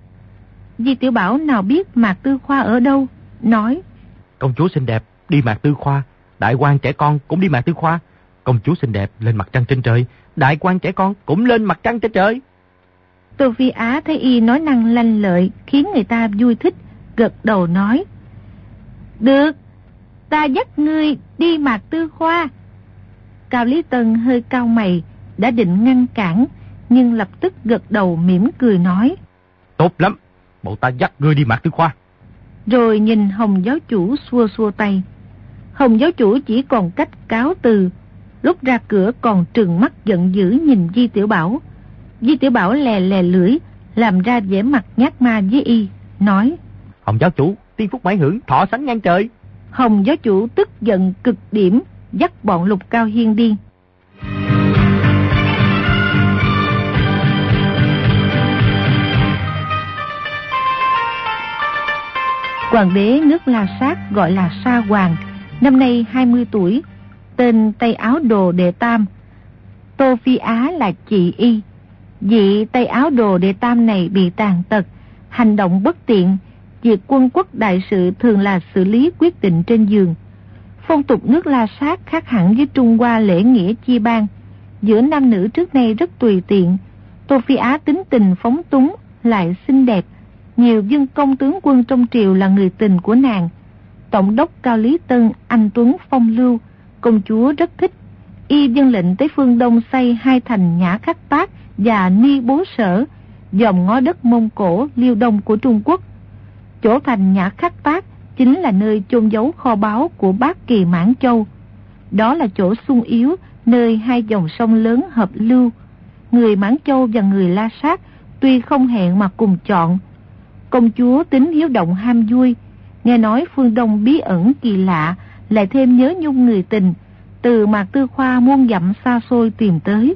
Di Tiểu Bảo nào biết Mạc Tư Khoa ở đâu, nói: công chúa xinh đẹp đi Mạc Tư Khoa, đại quan trẻ con cũng đi Mạc Tư Khoa. Công chúa xinh đẹp lên mặt trăng trên trời, đại quan trẻ con cũng lên mặt trăng trên trời. Tô Phi Á thấy y nói năng lanh lợi, khiến người ta vui thích, gật đầu nói: được, ta dắt ngươi đi Mạc Tư Khoa. Cao Lý Tân hơi cau mày, đã định ngăn cản, nhưng lập tức gật đầu mỉm cười nói: tốt lắm, bộ ta dắt ngươi đi Mạc Tư Khoa. Rồi nhìn Hồng giáo chủ xua xua tay. Hồng giáo chủ chỉ còn cách cáo từ. Lúc ra cửa còn trừng mắt giận dữ nhìn Di Tiểu Bảo. Di Tiểu Bảo lè lè lưỡi, làm ra vẻ mặt nhát ma với y, nói: Hồng giáo chủ, tiên phúc mãi hưởng, thọ sánh ngang trời. Hồng giáo chủ tức giận cực điểm, dắt bọn Lục Cao Hiên đi. Hoàng đế nước La Sát gọi là Sa Hoàng, năm nay hai mươi tuổi, tên Tây Áo Đồ Đệ Tam. Tô Phi Á là chị y. Vị Tây Áo Đồ Đệ Tam này bị tàn tật, hành động bất tiện. Việc quân quốc đại sự thường là xử lý quyết định trên giường. Phong tục nước La Sát khác hẳn với Trung Hoa lễ nghĩa chia ban. Giữa nam nữ trước nay rất tùy tiện. Tô Phi Á tính tình phóng túng, lại xinh đẹp. Nhiều dân công tướng quân trong triều là người tình của nàng. Tổng đốc Cao Lý Tân anh tuấn phong lưu, công chúa rất thích. Y dân lệnh tới phương Đông xây hai thành Nhã Khắc Tác và Ni Bố Sở, dòm ngó đất Mông Cổ, Liêu Đông của Trung Quốc. Chỗ thành Nhã Khắc Tác chính là nơi chôn giấu kho báu của Bát Kỳ Mãn Châu. Đó là chỗ sung yếu, nơi hai dòng sông lớn hợp lưu. Người Mãn Châu và người La Sát tuy không hẹn mà cùng chọn. Công chúa tính hiếu động ham vui, nghe nói phương Đông bí ẩn kỳ lạ, lại thêm nhớ nhung người tình, từ Mạc Tư Khoa muôn dặm xa xôi tìm tới.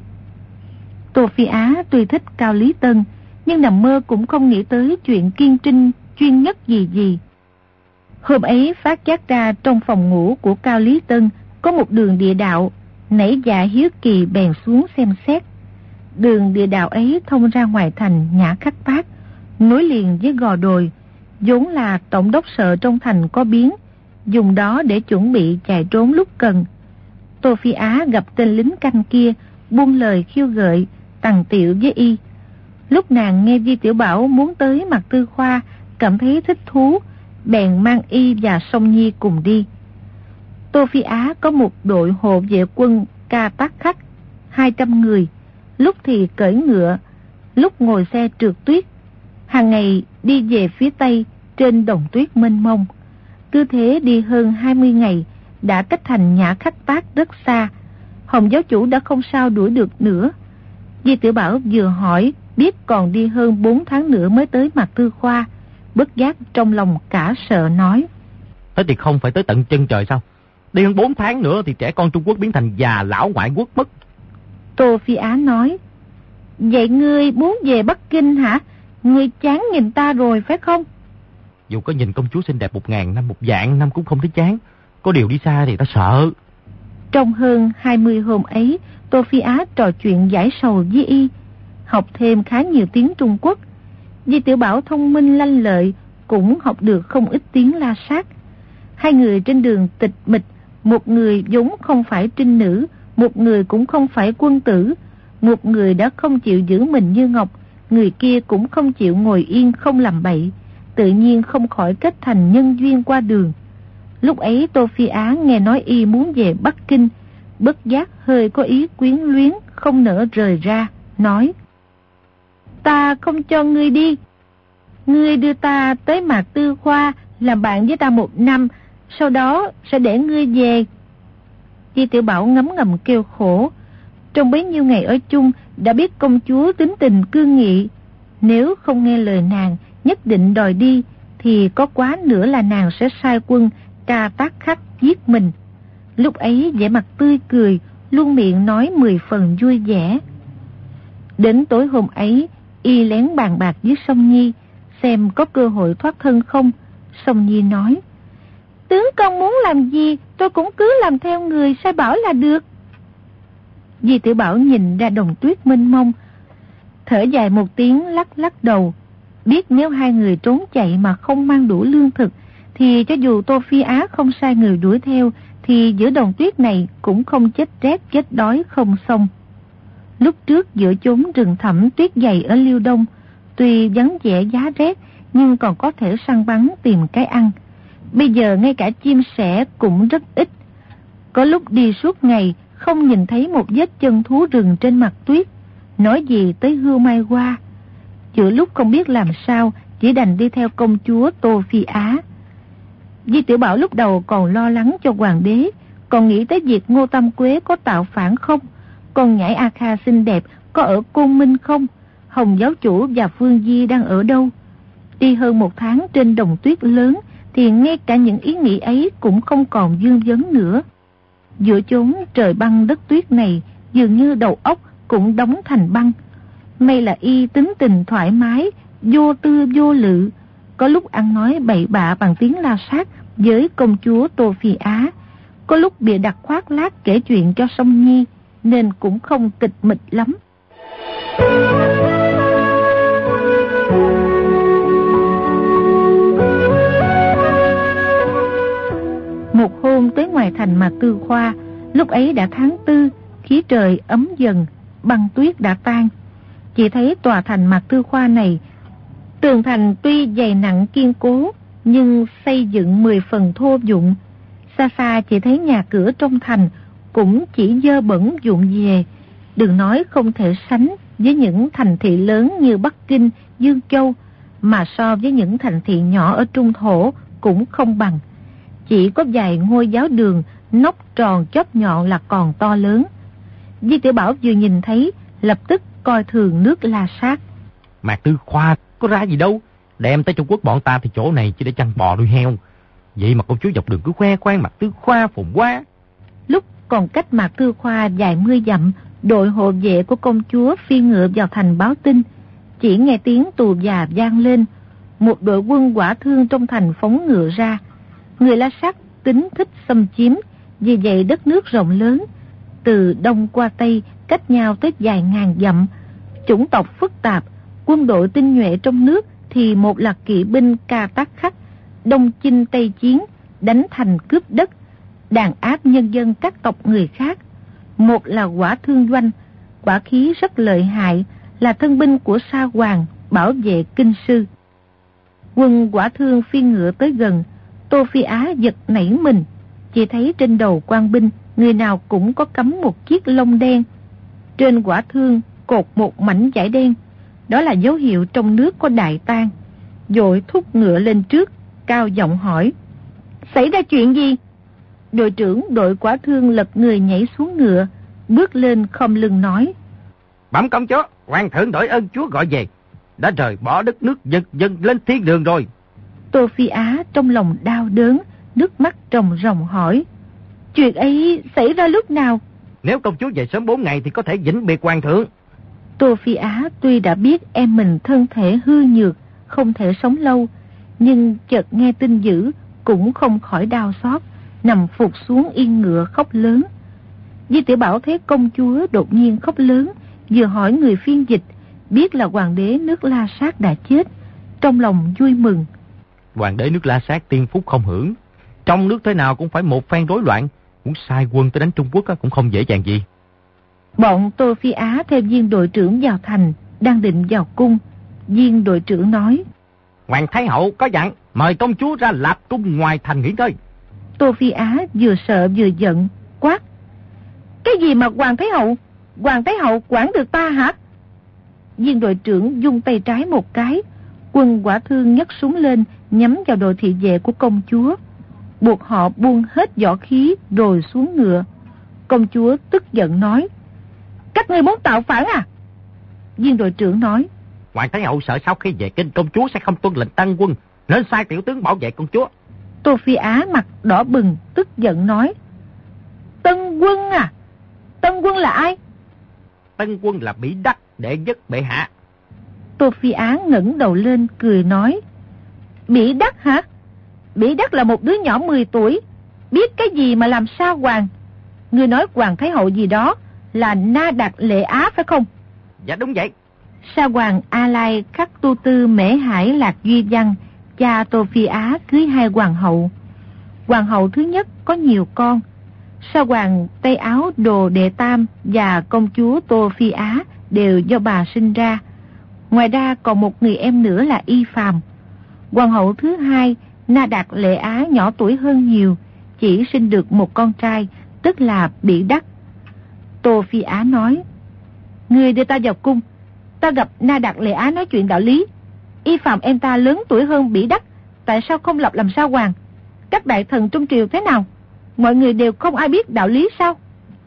Tô Phi Á tuy thích Cao Lý Tân, nhưng nằm mơ cũng không nghĩ tới chuyện kiên trinh chuyên nhất gì gì. Hôm ấy phát giác ra trong phòng ngủ của Cao Lý Tân có một đường địa đạo, nảy dạ hiếu kỳ bèn xuống xem xét. Đường địa đạo ấy thông ra ngoài thành Nhã Khắc Tác, nối liền với gò đồi, vốn là tổng đốc sợ trong thành có biến, dùng đó để chuẩn bị chạy trốn lúc cần. Tô Phi Á gặp tên lính canh kia, buông lời khiêu gợi, tằng tiệu với y. Lúc nàng nghe Di Tiểu Bảo muốn tới Mạc Tư Khoa, cảm thấy thích thú, bèn mang y và Song Nhi cùng đi. Tô Phi Á có một đội hộ vệ quân Ca Tác Khách, hai trăm người, lúc thì cưỡi ngựa, lúc ngồi xe trượt tuyết. Hàng ngày đi về phía tây trên đồng tuyết mênh mông. Cứ thế đi hơn hai mươi ngày, đã cách thành Nhã Khắc Tác rất xa. Hồng giáo chủ đã không sao đuổi được nữa. Di Tiểu Bảo vừa hỏi biết còn đi hơn bốn tháng nữa mới tới Mạc Tư Khoa, bất giác trong lòng cả sợ nói: Thế thì không phải tới tận chân trời sao? Đi hơn bốn tháng nữa thì trẻ con Trung Quốc biến thành già lão ngoại quốc mất. Tô Phi Á nói: Vậy ngươi muốn về Bắc Kinh hả? Ngươi chán nhìn ta rồi phải không? Dù có nhìn công chúa xinh đẹp một ngàn năm một vạn năm cũng không thấy chán. Có điều đi xa thì ta sợ. Trong hơn hai mươi hôm ấy, Tô Phi Á trò chuyện giải sầu với y, học thêm khá nhiều tiếng Trung Quốc. Di Tiểu Bảo thông minh lanh lợi, cũng học được không ít tiếng La Sát. Hai người trên đường tịch mịch, một người vốn không phải trinh nữ, một người cũng không phải quân tử. Một người đã không chịu giữ mình như ngọc, người kia cũng không chịu ngồi yên không làm bậy, tự nhiên không khỏi kết thành nhân duyên qua đường. Lúc ấy Tô Phi Á nghe nói y muốn về Bắc Kinh, bất giác hơi có ý quyến luyến, không nỡ rời ra, nói: Ta không cho ngươi đi. Ngươi đưa ta tới Mạc Tư Khoa, làm bạn với ta một năm, sau đó sẽ để ngươi về. Di Tiểu Bảo ngấm ngầm kêu khổ. Trong bấy nhiêu ngày ở chung, đã biết công chúa tính tình cương nghị. Nếu không nghe lời nàng, nhất định đòi đi, thì có quá nữa là nàng sẽ sai quân Ca Tác Khách giết mình. Lúc ấy vẻ mặt tươi cười, luôn miệng nói mười phần vui vẻ. Đến tối hôm ấy, y lén bàn bạc với Song Nhi, xem có cơ hội thoát thân không. Song Nhi nói: Tướng công muốn làm gì, tôi cũng cứ làm theo người sai bảo là được. Di Tiểu Bảo nhìn ra đồng tuyết mênh mông, thở dài một tiếng, lắc lắc đầu. Biết nếu hai người trốn chạy mà không mang đủ lương thực, thì cho dù Tô Phi Á không sai người đuổi theo, thì giữa đồng tuyết này cũng không chết rét chết đói không xong. Lúc trước giữa chốn rừng thẳm tuyết dày ở Liêu Đông, tuy vắng vẻ giá rét, nhưng còn có thể săn bắn tìm cái ăn. Bây giờ ngay cả chim sẻ cũng rất ít. Có lúc đi suốt ngày, không nhìn thấy một vết chân thú rừng trên mặt tuyết, nói gì tới hươu mai hoa. Giữa lúc không biết làm sao, chỉ đành đi theo công chúa Tô Phi Á. Di Tiểu Bảo lúc đầu còn lo lắng cho hoàng đế, còn nghĩ tới việc Ngô Tam Quế có tạo phản không, còn nhãi A Kha xinh đẹp có ở Côn Minh không, Hồng giáo chủ và Phương Di đang ở đâu. Đi hơn một tháng trên đồng tuyết lớn thì ngay cả những ý nghĩ ấy cũng không còn vương vấn nữa. Giữa chốn trời băng đất tuyết này, dường như đầu óc cũng đóng thành băng. May là y tính tình thoải mái, vô tư vô lự, có lúc ăn nói bậy bạ bằng tiếng La Sát với công chúa Tô Phi Á, có lúc bịa đặt khoác lác kể chuyện cho Song Nhi, nên cũng không tịch mịch lắm. Một hôm tới ngoài thành Mạc Tư Khoa, lúc ấy đã tháng tư, khí trời ấm dần, băng tuyết đã tan. Chỉ thấy tòa thành Mạc Tư Khoa này, tường thành tuy dày nặng kiên cố, nhưng xây dựng mười phần thô dụng. Xa xa chỉ thấy nhà cửa trong thành cũng chỉ dơ bẩn vụng về, đừng nói không thể sánh với những thành thị lớn như Bắc Kinh, Dương Châu, mà so với những thành thị nhỏ ở Trung Thổ cũng không bằng. Chỉ có vài ngôi giáo đường nóc tròn chóp nhọn là còn to lớn. Di Tiểu Bảo vừa nhìn thấy lập tức coi thường nước La Sát. Mạc Tư Khoa có ra gì đâu, đem tới Trung Quốc bọn ta thì chỗ này chỉ để chăn bò nuôi heo. Vậy mà công chúa dọc đường cứ khoe khoang Mạc Tư Khoa phồn hoa. Lúc còn cách Mạc Tư Khoa vài mươi dặm, đội hộ vệ của công chúa phi ngựa vào thành báo tin. Chỉ nghe tiếng tù già vang lên, một đội quân quả thương trong thành phóng ngựa ra. Người La Sát tính thích xâm chiếm, vì vậy đất nước rộng lớn, từ đông qua tây cách nhau tới vài ngàn dặm, chủng tộc phức tạp, quân đội tinh nhuệ trong nước thì một là kỵ binh Ca Tác Khắc, đông chinh tây chiến, đánh thành cướp đất, đàn áp nhân dân các tộc người khác. Một là quả thương doanh, quả khí rất lợi hại, là thân binh của Sa Hoàng bảo vệ kinh sư. Quân quả thương phi ngựa tới gần, Tô Phi Á giật nảy mình, chỉ thấy trên đầu quan binh người nào cũng có cắm một chiếc lông đen, trên quả thương cột một mảnh vải đen, đó là dấu hiệu trong nước có đại tang. Vội thúc ngựa lên trước, cao giọng hỏi: xảy ra chuyện gì? Đội trưởng đội quả thương lật người nhảy xuống ngựa, bước lên khom lưng nói: bẩm công chúa, hoàng thượng đổi ơn chúa gọi về, đã rời bỏ đất nước dân dân lên thiên đường rồi. Tô Phi Á trong lòng đau đớn, nước mắt ròng ròng hỏi: chuyện ấy xảy ra lúc nào? Nếu công chúa về sớm bốn ngày thì có thể vĩnh biệt hoàng thượng. Tô Phi Á tuy đã biết em mình thân thể hư nhược, không thể sống lâu, nhưng chợt nghe tin dữ cũng không khỏi đau xót, nằm phục xuống yên ngựa khóc lớn. Di Tiểu Bảo thấy công chúa đột nhiên khóc lớn, vừa hỏi người phiên dịch, biết là hoàng đế nước La Sát đã chết, trong lòng vui mừng. Hoàng đế nước La Sát tiên phúc không hưởng, trong nước thế nào cũng phải một phen rối loạn, muốn sai quân tới đánh Trung Quốc cũng không dễ dàng gì. Bọn Tô Phi Á theo viên đội trưởng vào thành, đang định vào cung. Viên đội trưởng nói: hoàng thái hậu có dặn mời công chúa ra Lạp cung ngoài thành nghỉ ngơi. Tô Phi Á vừa sợ vừa giận, quát: cái gì mà hoàng thái hậu? Hoàng thái hậu quản được ta hả? Viên đội trưởng vung tay trái một cái, quân quả thương nhấc súng lên nhắm vào đội thị vệ của công chúa, buộc họ buông hết võ khí rồi xuống ngựa. Công chúa tức giận nói: các ngươi muốn tạo phản à? Viên đội trưởng nói: hoàng thái hậu sợ sau khi về kinh công chúa sẽ không tuân lệnh tăng quân, nên sai tiểu tướng bảo vệ công chúa. Tô Phi Á mặt đỏ bừng, tức giận nói: Tân quân à? Tân quân là ai? Tân quân là Bỉ Đắc, đệ nhất bệ hạ. Tô Phi Á ngẩng đầu lên cười nói: Bỉ Đắc hả? Bỉ Đắc là một đứa nhỏ mười tuổi, biết cái gì mà làm Sa Hoàng? Ngươi nói hoàng thái hậu gì đó là Na Đạt Lệ Á phải không? Dạ đúng vậy. Sa Hoàng A Lai Khắc Tu Tư Mễ Hải Lạc Duy Văn, cha Tô Phi Á cưới hai hoàng hậu. Hoàng hậu thứ nhất có nhiều con. Sa Hoàng Tây Áo Đồ Đệ Tam và công chúa Tô Phi Á đều do bà sinh ra. Ngoài ra còn một người em nữa là Y Phàm. Hoàng hậu thứ hai Na Đạt Lệ Á nhỏ tuổi hơn nhiều, chỉ sinh được một con trai, tức là Bỉ Đắc. Tô Phi Á nói: người đưa ta vào cung, ta gặp Na Đạt Lệ Á nói chuyện đạo lý. Y Phàm em ta lớn tuổi hơn Bỉ Đắc, tại sao không lập làm Sa Hoàng? các đại thần trong triều thế nào? Mọi người đều không ai biết đạo lý sao?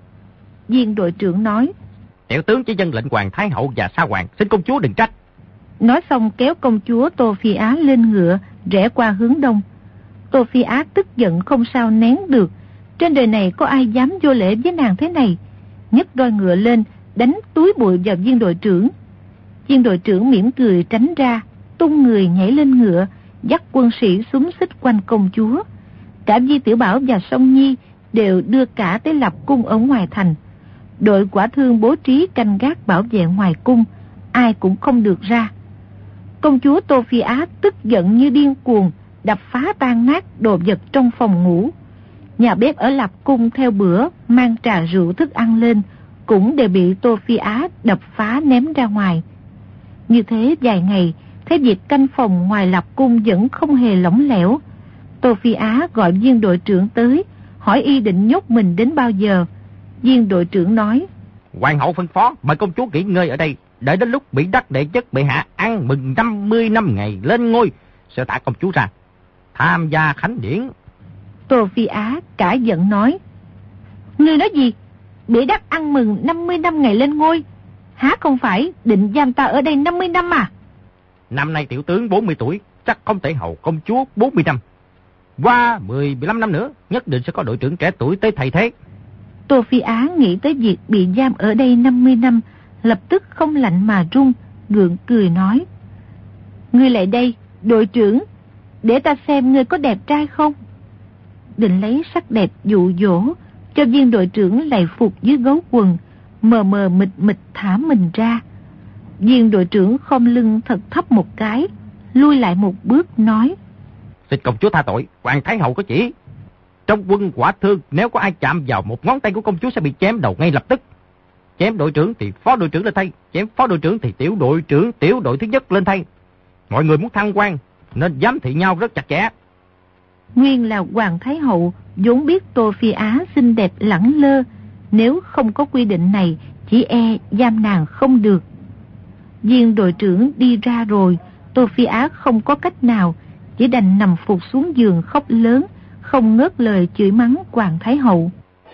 Viên đội trưởng nói: Tiểu tướng chỉ dân lệnh Hoàng Thái Hậu và Sa Hoàng, xin công chúa đừng trách. Nói xong kéo công chúa Tô Phi Á lên ngựa, rẽ qua hướng đông. Tô Phi Á tức giận không sao nén được. Trên đời này có ai dám vô lễ với nàng thế này? Nhấc roi ngựa lên, đánh túi bụi vào viên đội trưởng. Viên đội trưởng mỉm cười tránh ra, tung người nhảy lên ngựa, dắt quân sĩ xúm xích quanh công chúa. Cả Di Tiểu Bảo và Song Nhi đều đưa cả tới lập cung ở ngoài thành. Đội quả thương bố trí canh gác bảo vệ ngoài cung, ai cũng không được ra. Công chúa Tô Phi Á tức giận như điên cuồng, đập phá tan nát đồ vật trong phòng ngủ. Nhà bếp ở lập cung theo bữa mang trà rượu thức ăn lên cũng đều bị Tô Phi Á đập phá ném ra ngoài. Như thế vài ngày, thế việc canh phòng ngoài lập cung vẫn không hề lỏng lẻo. Tô Phi Á gọi viên đội trưởng tới, hỏi y định nhốt mình đến bao giờ. Viên đội trưởng nói: Hoàng hậu phân phó mời công chúa nghỉ ngơi ở đây, đợi đến lúc bị đắc đệ nhất bệ hạ ăn mừng năm mươi năm ngày lên ngôi sẽ thả công chúa ra tham gia khánh điển. Tô Phi Á cả giận nói: Ngươi nói gì? Bệ đắc ăn mừng năm mươi năm ngày lên ngôi, há không phải định giam ta ở đây năm mươi năm à? Năm nay tiểu tướng bốn mươi tuổi, chắc không thể hầu công chúa bốn mươi năm. Qua mười, mười lăm năm nữa, nhất định sẽ có đội trưởng trẻ tuổi tới thay thế. Tô Phi Á nghĩ tới việc bị giam ở đây năm mươi năm, lập tức không lạnh mà run, gượng cười nói: Ngươi lại đây, đội trưởng, để ta xem ngươi có đẹp trai không. Định lấy sắc đẹp dụ dỗ, cho viên đội trưởng lạy phục dưới gấu quần, mờ mờ mịt mịt thả mình ra. Viên đội trưởng khom lưng thật thấp một cái, lui lại một bước nói: Xin công chúa tha tội, Hoàng Thái Hậu có chỉ. Trong quân quả thương, nếu có ai chạm vào một ngón tay của công chúa sẽ bị chém đầu ngay lập tức. Chém đội trưởng thì phó đội trưởng lên thay, chém phó đội trưởng thì tiểu đội trưởng, tiểu đội thứ nhất lên thay. Mọi người muốn thăng quan nên giám thị nhau rất chặt chẽ. Nguyên là Hoàng Thái Hậu vốn biết Tô Phi Á xinh đẹp lẳng lơ, nếu không có quy định này chỉ e giam nàng không được. Viên đội trưởng đi ra rồi, Tô Phi Á không có cách nào, chỉ đành nằm phục xuống giường khóc lớn, không ngớt lời chửi mắng Hoàng Thái Hậu.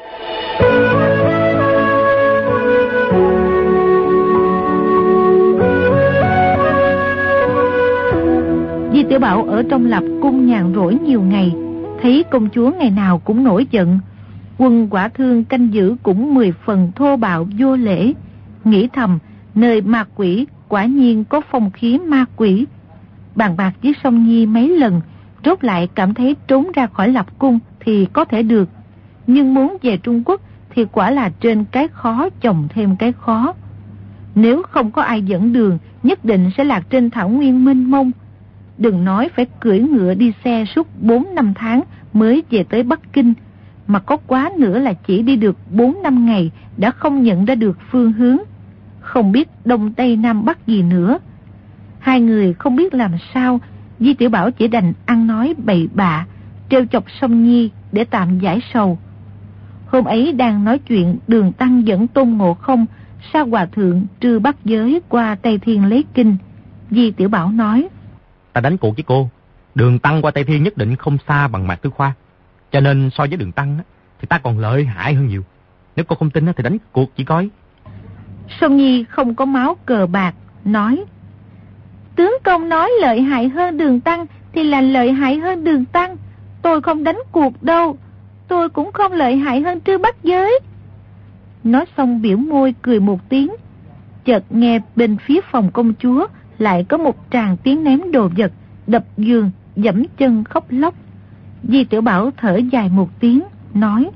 Di Tiểu Bảo ở trong lập cung nhàn rỗi nhiều ngày, thấy công chúa ngày nào cũng nổi giận. Quân quả thương canh giữ cũng mười phần thô bạo vô lễ, nghĩ thầm nơi ma quỷ quả nhiên có phong khí ma quỷ. Bàn bạc với Song Nhi mấy lần, rốt lại cảm thấy trốn ra khỏi lập cung thì có thể được, nhưng muốn về Trung Quốc thì quả là trên cái khó chồng thêm cái khó. Nếu không có ai dẫn đường, nhất định sẽ lạc trên thảo nguyên mênh mông. Đừng nói phải cưỡi ngựa đi xe suốt bốn năm tháng mới về tới Bắc Kinh, mà có quá nữa là chỉ đi được bốn năm ngày đã không nhận ra được phương hướng, không biết Đông Tây Nam Bắc gì nữa. Hai người không biết làm sao, Di Tiểu Bảo chỉ đành ăn nói bậy bạ, trêu chọc Song Nhi để tạm giải sầu. Hôm ấy đang nói chuyện, Đường Tăng dẫn Tôn Ngộ Không, Sa Hòa Thượng trừ Bắc Giới qua Tây Thiên lấy kinh. Di Tiểu Bảo nói: Ta đánh cuộc với cô, Đường Tăng qua Tây Thiên nhất định không xa bằng Mạc Tư Khoa, cho nên so với Đường Tăng thì ta còn lợi hại hơn nhiều. Nếu cô không tin thì đánh cuộc chỉ coi. Song Nhi không có máu cờ bạc, nói: Tướng công nói lợi hại hơn Đường Tăng thì là lợi hại hơn Đường Tăng, tôi không đánh cuộc đâu, tôi cũng không lợi hại hơn Trư Bắc Giới. Nói xong biểu môi cười một tiếng. Chợt nghe bên phía phòng công chúa lại có một tràng tiếng ném đồ vật, đập giường, giẫm chân khóc lóc. Di Tiểu Bảo thở dài một tiếng, nói: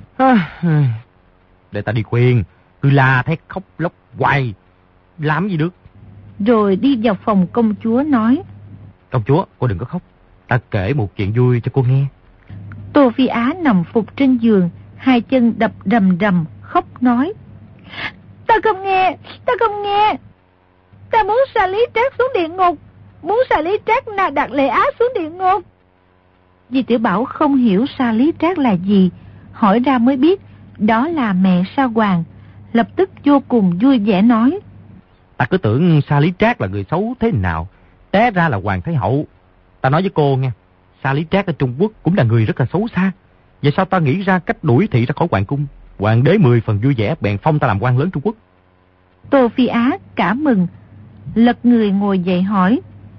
Để ta đi khuyên, cứ la thấy khóc lóc hoài, làm gì được. Rồi đi vào phòng công chúa nói: Công chúa, cô đừng có khóc, ta kể một chuyện vui cho cô nghe. Tô Phi Á nằm phục trên giường, hai chân đập rầm rầm, khóc nói: Ta không nghe, ta không nghe. Ta muốn Sa Lý Trác xuống địa ngục, muốn Sa Lý Trác nà đặt Lệ Á xuống địa ngục. Di Tiểu Bảo không hiểu Sa Lý Trác là gì, hỏi ra mới biết đó là mẹ Sa Hoàng, lập tức vô cùng vui vẻ nói: Ta cứ tưởng Sa Lý Trác là người xấu thế nào, té ra là Hoàng Thái Hậu. Ta nói với cô nghe, Sa Lý Trác ở Trung Quốc cũng là người rất là xấu xa. Vậy sao ta nghĩ ra cách đuổi thị ra khỏi hoàng cung? Hoàng đế mười phần vui vẻ bèn phong ta làm quan lớn Trung Quốc. Tô Phi Á cảm mừng, lật người ngồi dậy hỏi: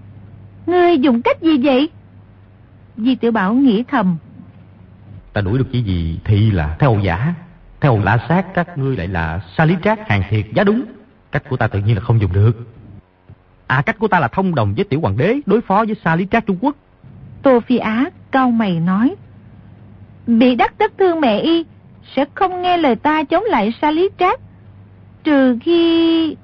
Ngươi dùng cách gì vậy? Di Tiểu Bảo nghĩ thầm: Ta đuổi được chỉ gì thị là theo giả, theo lạ sát, các ngươi lại là Sa Lý Trác hàng thiệt giá đúng. Cách của ta tự nhiên là không dùng được. À, cách của ta là thông đồng với tiểu hoàng đế đối phó với Sa Lý Trác Trung Quốc. Tô Phi Á cau mày nói: Bị đắc tất thương mẹ y sẽ không nghe lời ta chống lại Sa Lý Trác, trừ khi...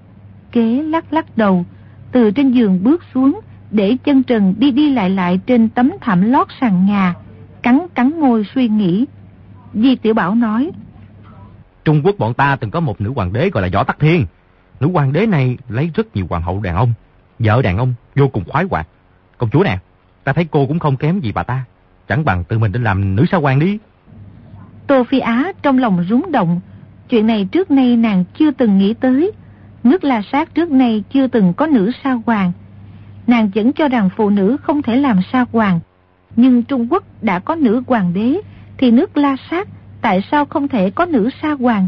Kế lắc lắc đầu, từ trên giường bước xuống, để chân trần đi đi lại lại trên tấm thảm lót sàn nhà, cắn cắn môi suy nghĩ. Di Tiểu Bảo nói: Trung Quốc bọn ta từng có một nữ hoàng đế gọi là Võ Tắc Thiên. Nữ hoàng đế này lấy rất nhiều hoàng hậu đàn ông, vợ đàn ông vô cùng khoái hoạt. Công chúa nè, ta thấy cô cũng không kém gì bà ta, chẳng bằng tự mình đến làm nữ sa hoàng đi. Tô Phi Á trong lòng rúng động, chuyện này trước nay nàng chưa từng nghĩ tới. Nước La Sát trước nay chưa từng có nữ sa hoàng. Nàng vẫn cho rằng phụ nữ không thể làm sa hoàng, nhưng Trung Quốc đã có nữ hoàng đế, thì nước La Sát tại sao không thể có nữ sa hoàng?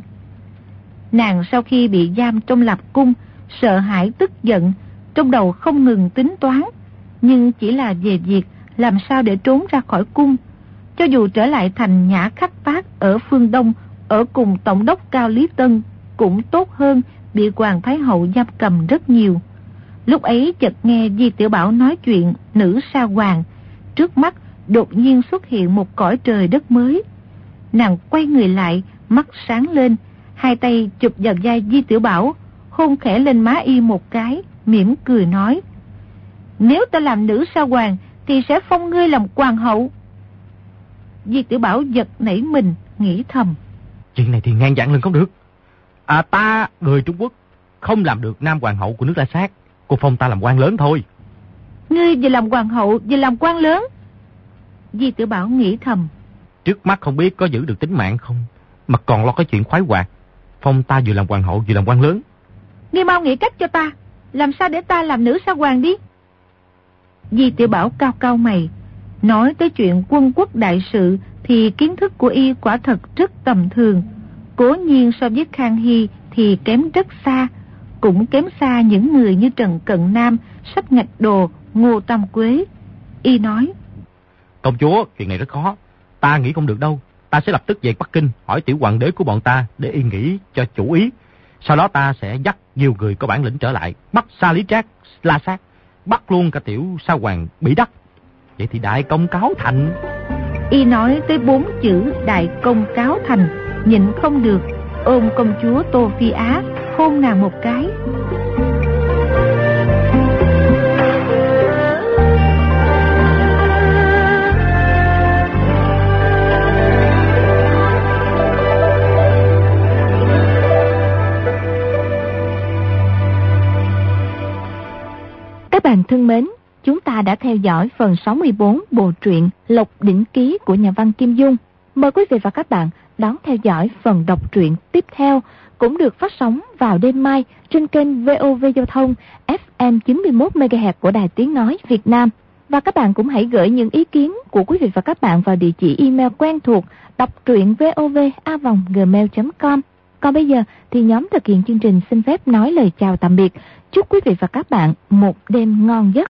Nàng sau khi bị giam trong Lập Cung, sợ hãi tức giận, trong đầu không ngừng tính toán, nhưng chỉ là về việc làm sao để trốn ra khỏi cung. Cho dù trở lại thành Nhã Khách Phát ở phương Đông, ở cùng Tổng đốc Cao Lý Tân, cũng tốt hơn bị Hoàng Thái Hậu giam cầm rất nhiều. Lúc ấy chợt nghe Di Tiểu Bảo nói chuyện nữ sa hoàng, trước mắt đột nhiên xuất hiện một cõi trời đất mới. Nàng quay người lại, mắt sáng lên, hai tay chụp vào vai Di Tiểu Bảo, hôn khẽ lên má y một cái, mỉm cười nói: Nếu ta làm nữ sa hoàng thì sẽ phong ngươi làm hoàng hậu. Di Tiểu Bảo giật nảy mình, nghĩ thầm: Chuyện này thì ngàn vạn lần không được. À, ta người Trung Quốc không làm được nam hoàng hậu của nước La Sát, cô phong ta làm quan lớn thôi. Ngươi vừa làm hoàng hậu vừa làm quan lớn? Di Tiểu Bảo nghĩ thầm: Trước mắt không biết có giữ được tính mạng không, mà còn lo cái chuyện khoái hoạt. Phong ta vừa làm hoàng hậu vừa làm quan lớn. Ngươi mau nghĩ cách cho ta, làm sao để ta làm nữ sa hoàng đi. Di Tiểu Bảo cao cao mày, nói tới chuyện quân quốc đại sự thì kiến thức của y quả thật rất tầm thường. Cố nhiên so với Khang Hy thì kém rất xa, cũng kém xa những người như Trần Cận Nam, Sách Ngạch Đồ, Ngô Tam Quế. Y nói: Công chúa, chuyện này rất khó, ta nghĩ không được đâu. Ta sẽ lập tức về Bắc Kinh hỏi tiểu hoàng đế của bọn ta để y nghĩ cho chủ ý. Sau đó ta sẽ dắt nhiều người có bản lĩnh trở lại, bắt Sa Lý Trác, La Sát, bắt luôn cả tiểu sa hoàng Bỉ Đắc. Vậy thì đại công cáo thành. Y nói tới bốn chữ đại công cáo thành, nhịn không được, ôm công chúa Tô Phi Á, hôn nàng một cái. Các bạn thân mến, chúng ta đã theo dõi phần sáu mươi bốn bộ truyện Lộc Đỉnh Ký của nhà văn Kim Dung. Mời quý vị và các bạn đón theo dõi phần đọc truyện tiếp theo, cũng được phát sóng vào đêm mai trên kênh vê o vê Giao thông ép em chín mươi mốt mê ga héc của Đài Tiếng Nói Việt Nam. Và các bạn cũng hãy gửi những ý kiến của quý vị và các bạn vào địa chỉ email quen thuộc đọc truyện vov a vòng gmail chấm com. Còn bây giờ thì nhóm thực hiện chương trình xin phép nói lời chào tạm biệt. Chúc quý vị và các bạn một đêm ngon giấc.